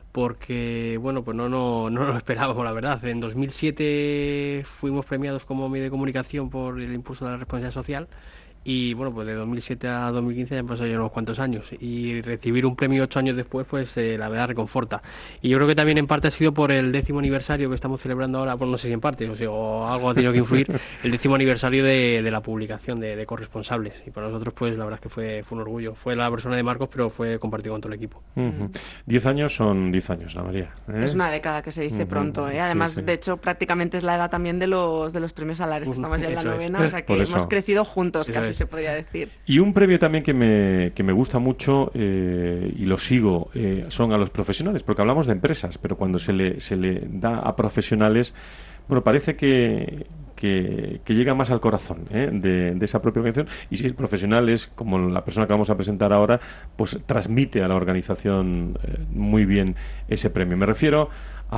porque, bueno, pues no, no, no lo esperábamos, la verdad. En dos mil siete fuimos premiados como medio de comunicación por el impulso de la responsabilidad social, y, bueno, pues de dos mil siete a dos mil quince ya han pasado ya unos cuantos años, y recibir un premio ocho años después, pues eh, la verdad reconforta. Y yo creo que también en parte ha sido por el décimo aniversario que estamos celebrando ahora, pues no sé si en parte, o sea, o algo ha tenido que influir, el décimo aniversario de, de la publicación de, de corresponsables, y para nosotros, pues la verdad es que fue, fue un orgullo. Fue la persona de Marcos, pero fue compartido con todo el equipo. Uh-huh. Diez años son diez años, Ana María, ¿eh? Es una década que se dice uh-huh. pronto, ¿eh? Además, sí, sí. de hecho, prácticamente es la edad también de los de los premios Alares, que estamos ya en la novena, es. O sea que hemos crecido juntos, eso casi es. Se podría decir. Y un premio también que me, que me gusta mucho eh, y lo sigo eh, son a los profesionales, porque hablamos de empresas, pero cuando se le, se le da a profesionales, bueno, parece que, que, que llega más al corazón ¿eh? de, de esa propia organización, y si el profesional es como la persona que vamos a presentar ahora, pues transmite a la organización eh, muy bien ese premio. Me refiero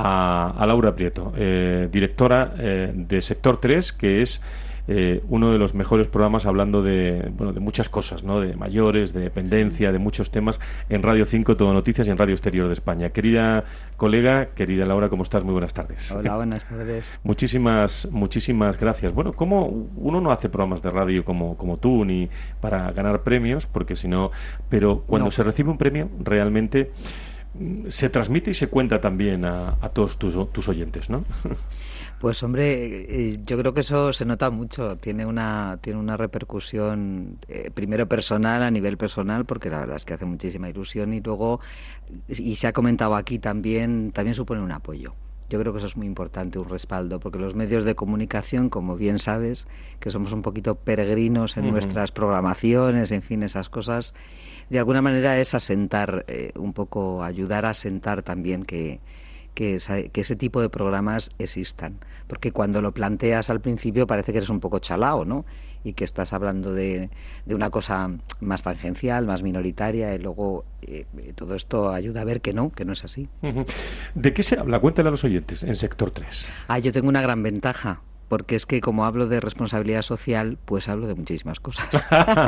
a, a Laura Prieto, eh, directora eh, de Sector tres, que es Eh, uno de los mejores programas hablando de bueno de muchas cosas, ¿no? De mayores, de dependencia, de muchos temas en Radio cinco, Todo Noticias, y en Radio Exterior de España. Querida colega, querida Laura, ¿cómo estás? Muy buenas tardes. Hola, buenas tardes. Muchísimas, muchísimas gracias. Bueno, ¿cómo uno no hace programas de radio como, como tú, ni para ganar premios? Porque si no, pero cuando no. se recibe un premio, realmente se transmite y se cuenta también a, a todos tus, tus oyentes, ¿no? Pues hombre, yo creo que eso se nota mucho, tiene una tiene una repercusión eh, primero personal, a nivel personal, porque la verdad es que hace muchísima ilusión, y luego, y se ha comentado aquí también, también supone un apoyo. Yo creo que eso es muy importante, un respaldo, porque los medios de comunicación, como bien sabes, que somos un poquito peregrinos en uh-huh. nuestras programaciones, en fin, esas cosas, de alguna manera es asentar, eh, un poco ayudar a asentar también que Que, esa, que ese tipo de programas existan, porque cuando lo planteas al principio parece que eres un poco chalao, ¿no? Y que estás hablando de, de una cosa más tangencial, más minoritaria, y luego eh, todo esto ayuda a ver que no, que no es así. Uh-huh. ¿De qué se habla? Cuéntale a los oyentes en Sector tres. Ah, yo tengo una gran ventaja, porque es que como hablo de responsabilidad social, pues hablo de muchísimas cosas.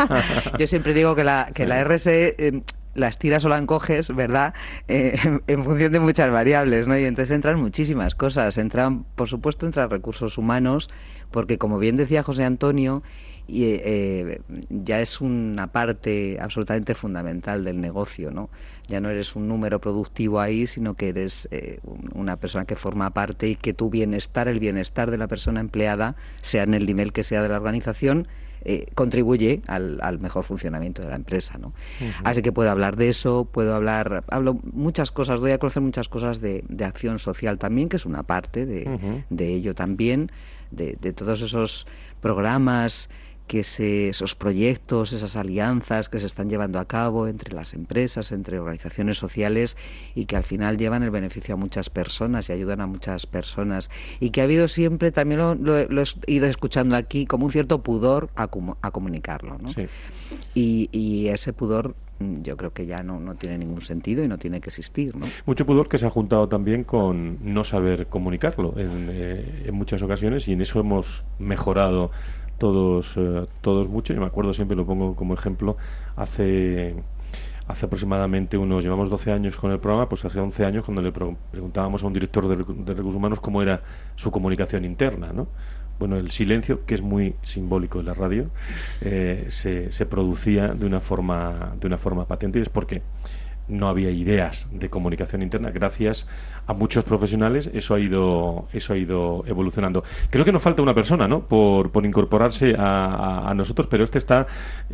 Yo siempre digo que la, que sí. la R S E... Eh, las tiras o las encoges, ¿verdad? Eh, en, en función de muchas variables, ¿no? Y entonces entran muchísimas cosas. Entran, por supuesto, entran recursos humanos, porque como bien decía José Antonio, y, eh, ya es una parte absolutamente fundamental del negocio, ¿no? Ya no eres un número productivo ahí, sino que eres eh, una persona que forma parte, y que tu bienestar, el bienestar de la persona empleada, sea en el nivel que sea de la organización, Eh, contribuye al, al mejor funcionamiento de la empresa, ¿no? Uh-huh. Así que puedo hablar de eso, puedo hablar, hablo muchas cosas, doy a conocer muchas cosas de, de acción social también, que es una parte de, uh-huh. de ello también, de, de todos esos programas, que se, esos proyectos, esas alianzas que se están llevando a cabo entre las empresas, entre organizaciones sociales, y que al final llevan el beneficio a muchas personas y ayudan a muchas personas, y que ha habido siempre, también lo, lo, lo he ido escuchando aquí, como un cierto pudor a, a comunicarlo, ¿no? Sí. Y, y ese pudor yo creo que ya no, no tiene ningún sentido y no tiene que existir, ¿no? Mucho pudor que se ha juntado también con no saber comunicarlo en, eh, en muchas ocasiones, y en eso hemos mejorado todos eh, todos mucho. Yo me acuerdo, siempre lo pongo como ejemplo, hace hace aproximadamente unos, llevamos doce años con el programa, pues hace once años cuando le pro- preguntábamos a un director de, de recursos humanos cómo era su comunicación interna, ¿no? Bueno, el silencio, que es muy simbólico en la radio, eh, se, se producía de una forma de una forma patente, y es porque no había ideas de comunicación interna. Gracias a muchos profesionales eso ha ido eso ha ido evolucionando. Creo que nos falta una persona, ¿no?, por, por incorporarse a, a, a nosotros, pero este está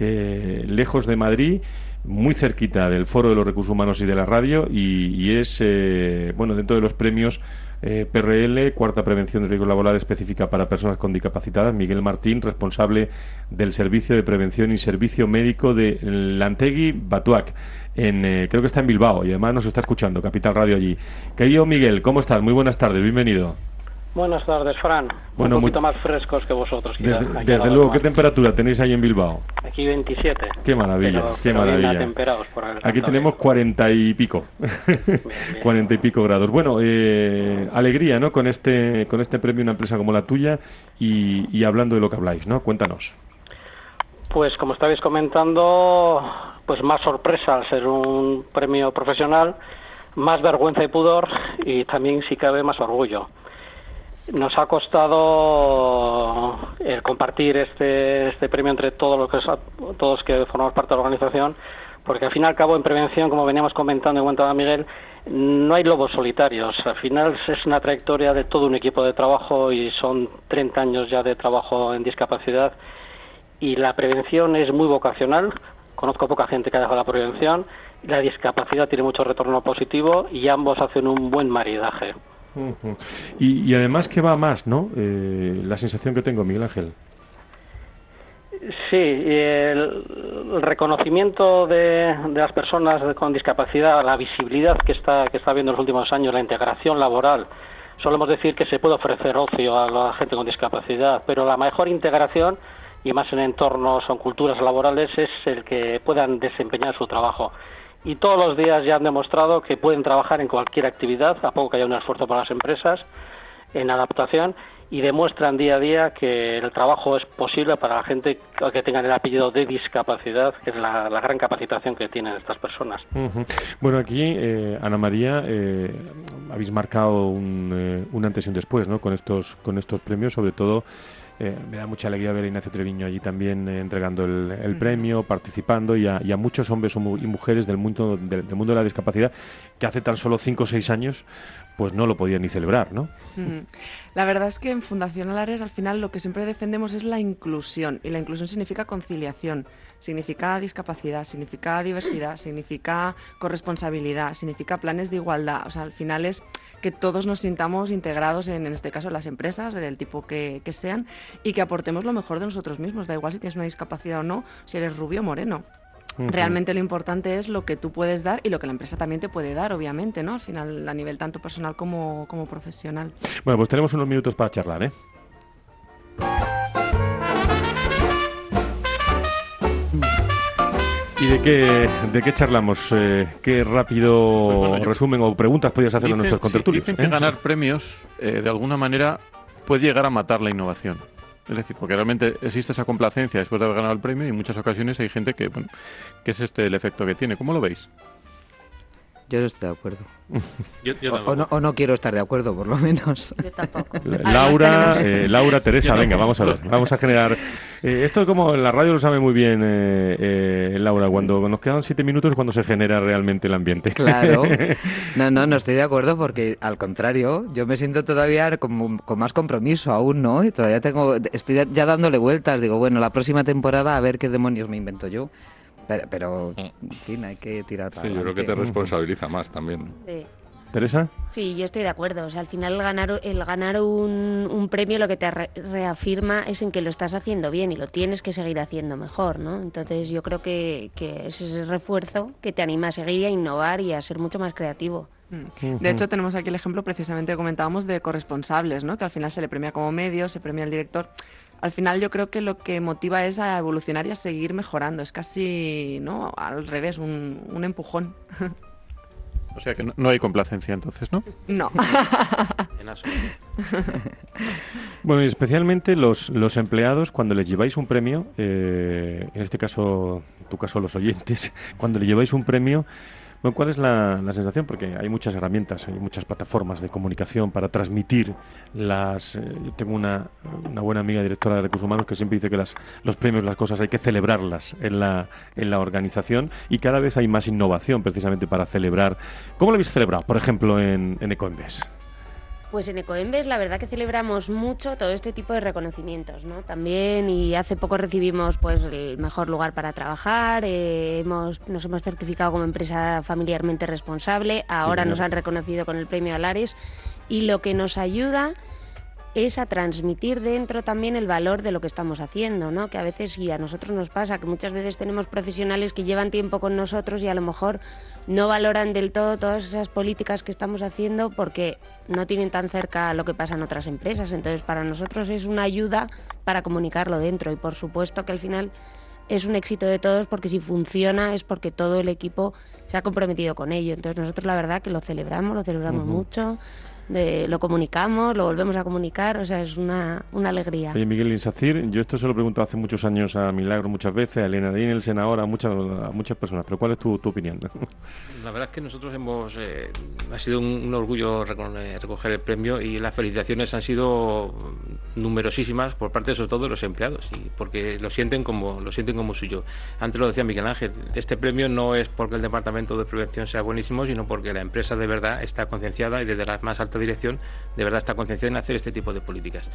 eh, lejos de Madrid, muy cerquita del Foro de los Recursos Humanos y de la radio, y, y es eh, bueno, dentro de los premios Eh, P R L, cuarta prevención de riesgo laboral específica para personas con discapacidad, Miguel Martín, responsable del Servicio de Prevención y Servicio Médico de Lantegui Batuac, en, eh, creo que está en Bilbao, y además nos está escuchando Capital Radio allí. Querido Miguel, ¿cómo estás? Muy buenas tardes, bienvenido. Buenas tardes, Fran. Bueno, un poquito muy... más frescos que vosotros. Desde, desde luego, ¿qué temperatura tenéis ahí en Bilbao? Aquí veintisiete. Qué maravilla, pero, qué pero maravilla. Por Aquí tenemos cuarenta y pico, cuarenta y pico grados. Bueno, eh, alegría, ¿no?, con este con este premio, una empresa como la tuya, y, y hablando de lo que habláis, ¿no? Cuéntanos. Pues como estabais comentando, pues más sorpresa al ser un premio profesional, más vergüenza y pudor, y también, si cabe, más orgullo. Nos ha costado el compartir este este premio entre todos los que todos que formamos parte de la organización, porque al fin y al cabo en prevención, como veníamos comentando y comentaba Miguel, no hay lobos solitarios. Al final es una trayectoria de todo un equipo de trabajo, y son treinta años ya de trabajo en discapacidad, y la prevención es muy vocacional. Conozco poca gente que ha dejado la prevención, la discapacidad tiene mucho retorno positivo, y ambos hacen un buen maridaje. Uh-huh. Y, y además que va más, ¿no? Eh, la sensación que tengo, Miguel Ángel. Sí, el, el reconocimiento de, de las personas con discapacidad, la visibilidad que está que está habiendo en los últimos años, la integración laboral. Solemos decir que se puede ofrecer ocio a la gente con discapacidad, pero la mejor integración, y más en entornos o en culturas laborales, es el que puedan desempeñar su trabajo. Y todos los días ya han demostrado que pueden trabajar en cualquier actividad, a poco que haya un esfuerzo para las empresas, en adaptación, y demuestran día a día que el trabajo es posible para la gente que tengan el apellido de discapacidad, que es la, la gran capacitación que tienen estas personas. Uh-huh. Bueno, aquí, eh, Ana María, eh, habéis marcado un, eh, un antes y un después, ¿no?, con estos, con estos premios, sobre todo Eh, me da mucha alegría ver a Ignacio Treviño allí también eh, entregando el, el mm. premio, participando, y a, y a muchos hombres y mujeres del mundo, del, del mundo de la discapacidad que hace tan solo cinco o seis años pues no lo podían ni celebrar, ¿no? Mm. La verdad es que en Fundación Alares al final lo que siempre defendemos es la inclusión, y la inclusión significa conciliación, significa discapacidad, significa diversidad, significa corresponsabilidad, significa planes de igualdad. O sea, al final es que todos nos sintamos integrados en, en este caso, las empresas, del tipo que, que sean, y que aportemos lo mejor de nosotros mismos. Da igual si tienes una discapacidad o no, si eres rubio o moreno. Uh-huh. Realmente lo importante es lo que tú puedes dar y lo que la empresa también te puede dar, obviamente, ¿no? Al final, a nivel tanto personal como, como profesional. Bueno, pues tenemos unos minutos para charlar, ¿eh? ¿Y de qué, de qué charlamos? Eh, ¿Qué rápido pues bueno, resumen o preguntas podías hacer a nuestros contertulios? Sí, dicen ¿eh? que ganar premios, eh, de alguna manera, puede llegar a matar la innovación. Es decir, porque realmente existe esa complacencia después de haber ganado el premio, y en muchas ocasiones hay gente que, bueno, que es este el efecto que tiene. ¿Cómo lo veis? Yo no estoy de acuerdo. Yo, yo o, o, no, o no quiero estar de acuerdo, por lo menos. Yo tampoco. Laura, eh, Laura, Teresa, venga, vamos a ver. Vamos a generar... Eh, esto como en la radio lo sabe muy bien eh, eh, Laura, cuando nos quedan siete minutos es cuando se genera realmente el ambiente. Claro. No, no, no estoy de acuerdo porque, al contrario, yo me siento todavía con, con más compromiso aún, ¿no? Y todavía tengo... Estoy ya dándole vueltas. Digo, bueno, la próxima temporada a ver qué demonios me invento yo. Pero, pero, en fin, hay que tirar para Sí, yo creo que te responsabiliza más también. Sí. ¿Teresa? Sí, yo estoy de acuerdo. O sea, al final el ganar, el ganar un, un premio lo que te re- reafirma es en que lo estás haciendo bien y lo tienes que seguir haciendo mejor, ¿no? Entonces yo creo que, que es ese refuerzo que te anima a seguir y a innovar y a ser mucho más creativo. De hecho, tenemos aquí el ejemplo precisamente que comentábamos de corresponsables, ¿no? Que al final se le premia como medio, se premia al director. Al final yo creo que lo que motiva es a evolucionar y a seguir mejorando. Es casi, ¿no? Al revés, un, un empujón. O sea que no, no hay complacencia entonces, ¿no? No. Bueno, y especialmente los, los empleados, cuando les lleváis un premio, eh, en este caso, en tu caso los oyentes, cuando le lleváis un premio, bueno, ¿cuál es la, la sensación? Porque hay muchas herramientas, hay muchas plataformas de comunicación para transmitir las... Eh, yo tengo una, una buena amiga directora de Recursos Humanos que siempre dice que las, los premios, las cosas, hay que celebrarlas en la, en la organización, y cada vez hay más innovación precisamente para celebrar. ¿Cómo lo habéis celebrado, por ejemplo, en, en Ecoembes? Pues en Ecoembes la verdad que celebramos mucho todo este tipo de reconocimientos, ¿no? También, y hace poco recibimos pues el mejor lugar para trabajar, eh, hemos, nos hemos certificado como empresa familiarmente responsable, ahora sí, nos han reconocido con el premio Alares, y lo que nos ayuda es a transmitir dentro también el valor de lo que estamos haciendo, ¿no? Que a veces, y a nosotros nos pasa, que muchas veces tenemos profesionales que llevan tiempo con nosotros y a lo mejor no valoran del todo todas esas políticas que estamos haciendo porque no tienen tan cerca lo que pasa en otras empresas. Entonces, para nosotros es una ayuda para comunicarlo dentro, y por supuesto que al final es un éxito de todos, porque si funciona es porque todo el equipo se ha comprometido con ello. Entonces, nosotros la verdad que lo celebramos, lo celebramos uh-huh. mucho. De, lo comunicamos, lo volvemos a comunicar, o sea, es una, una alegría. Oye, Miguel Insacir, yo esto se lo he preguntado hace muchos años a Milagro muchas veces, a Elena Dinelsen ahora, a muchas, a muchas personas, pero ¿cuál es tu, tu opinión? La verdad es que nosotros hemos, eh, ha sido un, un orgullo recoger el premio, y las felicitaciones han sido numerosísimas por parte sobre todo de los empleados, y porque lo sienten como, lo sienten como suyo. Antes lo decía Miguel Ángel, este premio no es porque el departamento de prevención sea buenísimo, sino porque la empresa de verdad está concienciada, y desde las más altas dirección de verdad está concienciada en hacer este tipo de políticas,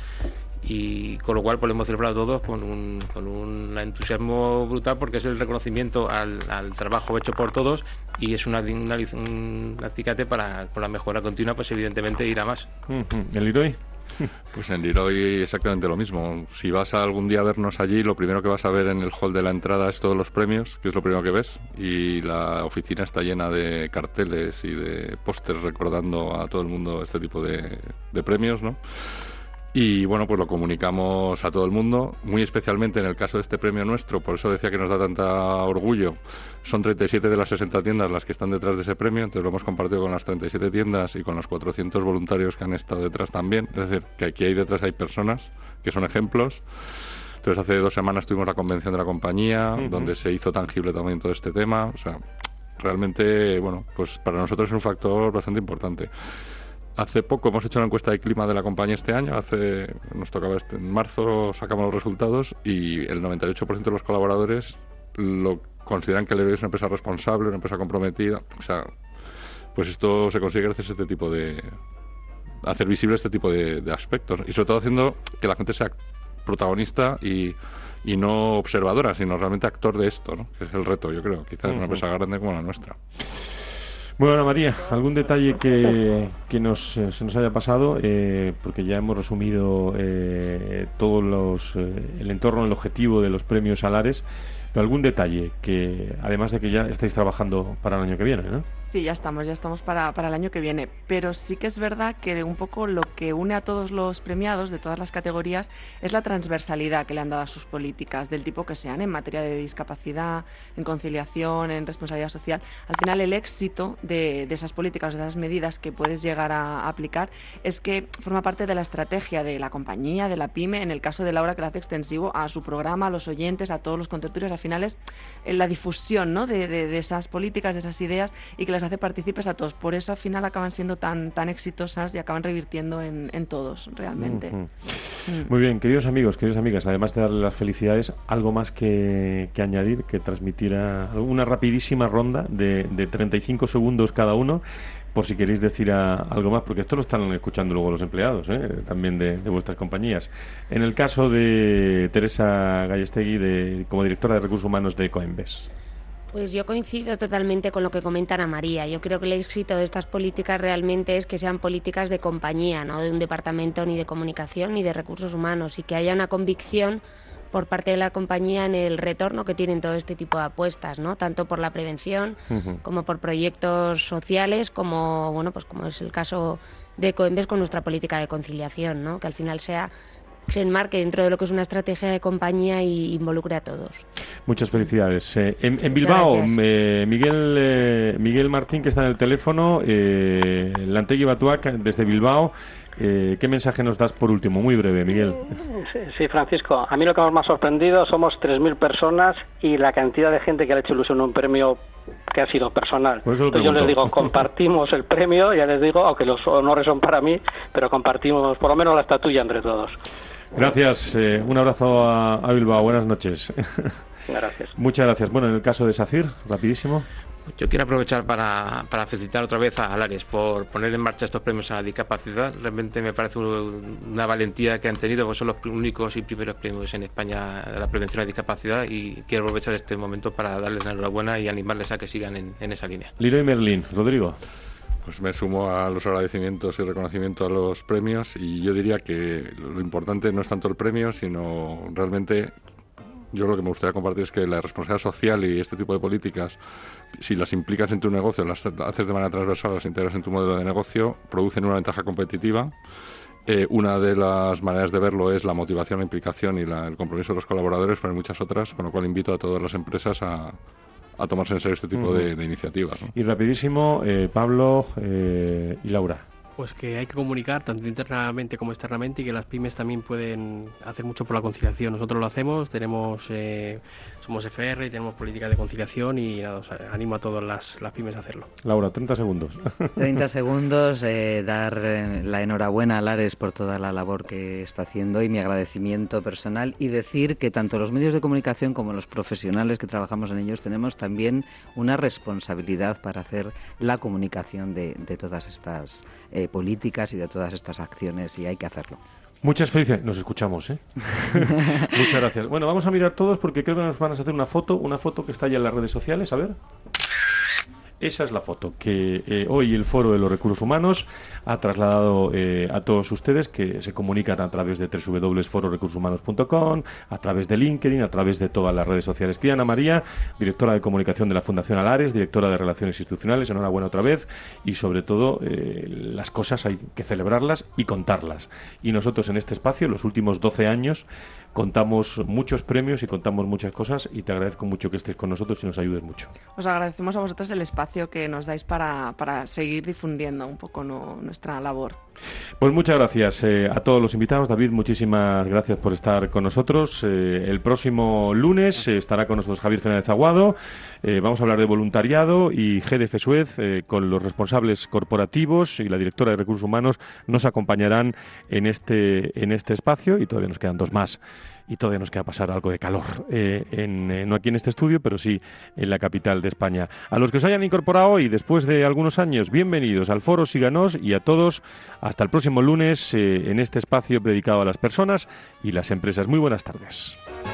y con lo cual pues lo hemos celebrado todos con un, con un entusiasmo brutal, porque es el reconocimiento al, al trabajo hecho por todos, y es una, una, un acicate para por la mejora continua, pues evidentemente ir a más. Uh-huh. ¿El Leroy? Pues en Leroy exactamente lo mismo. Si vas a algún día a vernos allí, lo primero que vas a ver en el hall de la entrada es todos los premios, que es lo primero que ves, y la oficina está llena de carteles y de pósters recordando a todo el mundo este tipo de, de premios, ¿no? Y bueno, pues lo comunicamos a todo el mundo, muy especialmente en el caso de este premio nuestro, por eso decía que nos da tanta orgullo. Son treinta y siete de las sesenta tiendas las que están detrás de ese premio, entonces lo hemos compartido con las treinta y siete tiendas y con los cuatrocientos voluntarios que han estado detrás también. Es decir, que aquí hay detrás hay personas que son ejemplos. Entonces hace dos semanas tuvimos la convención de la compañía, uh-huh. donde se hizo tangible también todo este tema. O sea, realmente, bueno, pues para nosotros es un factor bastante importante. hace poco hemos hecho una encuesta de clima de la compañía este año, hace nos tocaba este, en marzo sacamos los resultados y el noventa y ocho por ciento de los colaboradores lo consideran que el Leroy es una empresa responsable, una empresa comprometida. O sea, pues esto se consigue gracias a este tipo de... hacer visible este tipo de, de aspectos. Y sobre todo haciendo que la gente sea protagonista y, y no observadora, sino realmente actor de esto, ¿no? Que es el reto, yo creo, quizás en una empresa grande como la nuestra. Bueno, Ana María, ¿algún detalle que, que nos, eh, se nos haya pasado? Eh, porque ya hemos resumido eh, todos los eh, el entorno, el objetivo de los premios Alares, pero algún detalle que, además de que ya estáis trabajando para el año que viene, ¿no? Sí, ya estamos, ya estamos para, para el año que viene, pero sí que es verdad que un poco lo que une a todos los premiados de todas las categorías es la transversalidad que le han dado a sus políticas, del tipo que sean, en materia de discapacidad, en conciliación, en responsabilidad social. Al final el éxito de, de esas políticas, de esas medidas que puedes llegar a, a aplicar, es que forma parte de la estrategia de la compañía, de la pyme, en el caso de Laura, que lo hace extensivo a su programa, a los oyentes, a todos los contertulios. Al final es la difusión, ¿no?, de, de, de esas políticas, de esas ideas, y que las hace partícipes a todos. Por eso al final acaban siendo tan tan exitosas y acaban revirtiendo en, en todos, realmente. Uh-huh. Mm. Muy bien, queridos amigos, queridas amigas, además de darle las felicidades, algo más que, que añadir, que transmitir a una rapidísima ronda de, de treinta y cinco segundos cada uno, por si queréis decir a, algo más, porque esto lo están escuchando luego los empleados, ¿eh? También de, de vuestras compañías. En el caso de Teresa Gallastegui, de, como directora de Recursos Humanos de Coembes. Pues yo coincido totalmente con lo que comenta Ana María. Yo creo que el éxito de estas políticas realmente es que sean políticas de compañía, no de un departamento ni de comunicación ni de recursos humanos, y que haya una convicción por parte de la compañía en el retorno que tienen todo este tipo de apuestas, ¿no? Tanto por la prevención uh-huh. como por proyectos sociales, como bueno, pues como es el caso de Coembes con nuestra política de conciliación, ¿no? Que al final sea se enmarque dentro de lo que es una estrategia de compañía y involucre a todos. Muchas felicidades. Eh, en, en Bilbao, eh, Miguel eh, Miguel Martín, que está en el teléfono, eh, Lantegui Batuac, desde Bilbao. Eh, ¿Qué mensaje nos das por último? Muy breve, Miguel. Sí, sí, Francisco. A mí lo que más me ha sorprendido, somos tres mil personas y la cantidad de gente que le ha hecho ilusión un premio que ha sido personal. Entonces yo les digo, compartimos el premio, ya les digo, aunque los honores son para mí, pero compartimos por lo menos la estatuilla entre todos. Gracias, eh, un abrazo a, a Bilbao, buenas noches. Gracias. Muchas gracias. Bueno, en el caso de SACIR, rapidísimo. Yo quiero aprovechar para, para felicitar otra vez a Alares por poner en marcha estos premios a la discapacidad. Realmente me parece una valentía que han tenido, porque son los únicos y primeros premios en España de la prevención de la discapacidad, y quiero aprovechar este momento para darles la enhorabuena y animarles a que sigan en, en esa línea. Leroy Merlin, Rodrigo. Pues me sumo a los agradecimientos y reconocimiento a los premios, y yo diría que lo importante no es tanto el premio, sino realmente yo lo que me gustaría compartir es que la responsabilidad social y este tipo de políticas, si las implicas en tu negocio, las haces de manera transversal, las integras en tu modelo de negocio, producen una ventaja competitiva. Eh, una de las maneras de verlo es la motivación, la implicación y la, el compromiso de los colaboradores, pero hay muchas otras, con lo cual invito a todas las empresas a a tomarse en serio este tipo uh-huh. de, de iniciativas, ¿no? Y rapidísimo, eh, Pablo eh, y Laura. Pues que hay que comunicar tanto internamente como externamente, y que las pymes también pueden hacer mucho por la conciliación. Nosotros lo hacemos, tenemos eh, somos F R y tenemos política de conciliación, y nada, o sea, animo a todas las, las pymes a hacerlo. Laura, treinta segundos. treinta segundos, eh, dar eh, la enhorabuena a Alares por toda la labor que está haciendo y mi agradecimiento personal, y decir que tanto los medios de comunicación como los profesionales que trabajamos en ellos tenemos también una responsabilidad para hacer la comunicación de, de todas estas eh, políticas y de todas estas acciones, y hay que hacerlo. Muchas felicidades. Nos escuchamos, ¿eh? Muchas gracias. Bueno, vamos a mirar todos porque creo que nos van a hacer una foto, una foto que está ya en las redes sociales. A ver. Esa es la foto que eh, hoy el Foro de los Recursos Humanos ha trasladado eh, a todos ustedes, que se comunican a través de doble u doble u doble u punto foro recursos humanos punto com, a través de LinkedIn, a través de todas las redes sociales. Querida Ana María, directora de comunicación de la Fundación Alares, directora de Relaciones Institucionales, enhorabuena otra vez, y sobre todo eh, las cosas hay que celebrarlas y contarlas. Y nosotros en este espacio, los últimos doce años, contamos muchos premios y contamos muchas cosas, y te agradezco mucho que estés con nosotros y nos ayudes mucho. Os agradecemos a vosotros el espacio que nos dais para, para seguir difundiendo un poco no, nuestra labor. Pues muchas gracias eh, a todos los invitados. David, muchísimas gracias por estar con nosotros. Eh, el próximo lunes eh, estará con nosotros Javier Fernández Aguado. Eh, vamos a hablar de voluntariado y G D F Suez eh, con los responsables corporativos y la directora de Recursos Humanos nos acompañarán en este, en este espacio, y todavía nos quedan dos más. Y todavía nos queda pasar algo de calor, eh, en, eh, no aquí en este estudio, pero sí en la capital de España. A los que se hayan incorporado hoy, después de algunos años, bienvenidos al Foro Síganos, y a todos, hasta el próximo lunes eh, en este espacio dedicado a las personas y las empresas. Muy buenas tardes.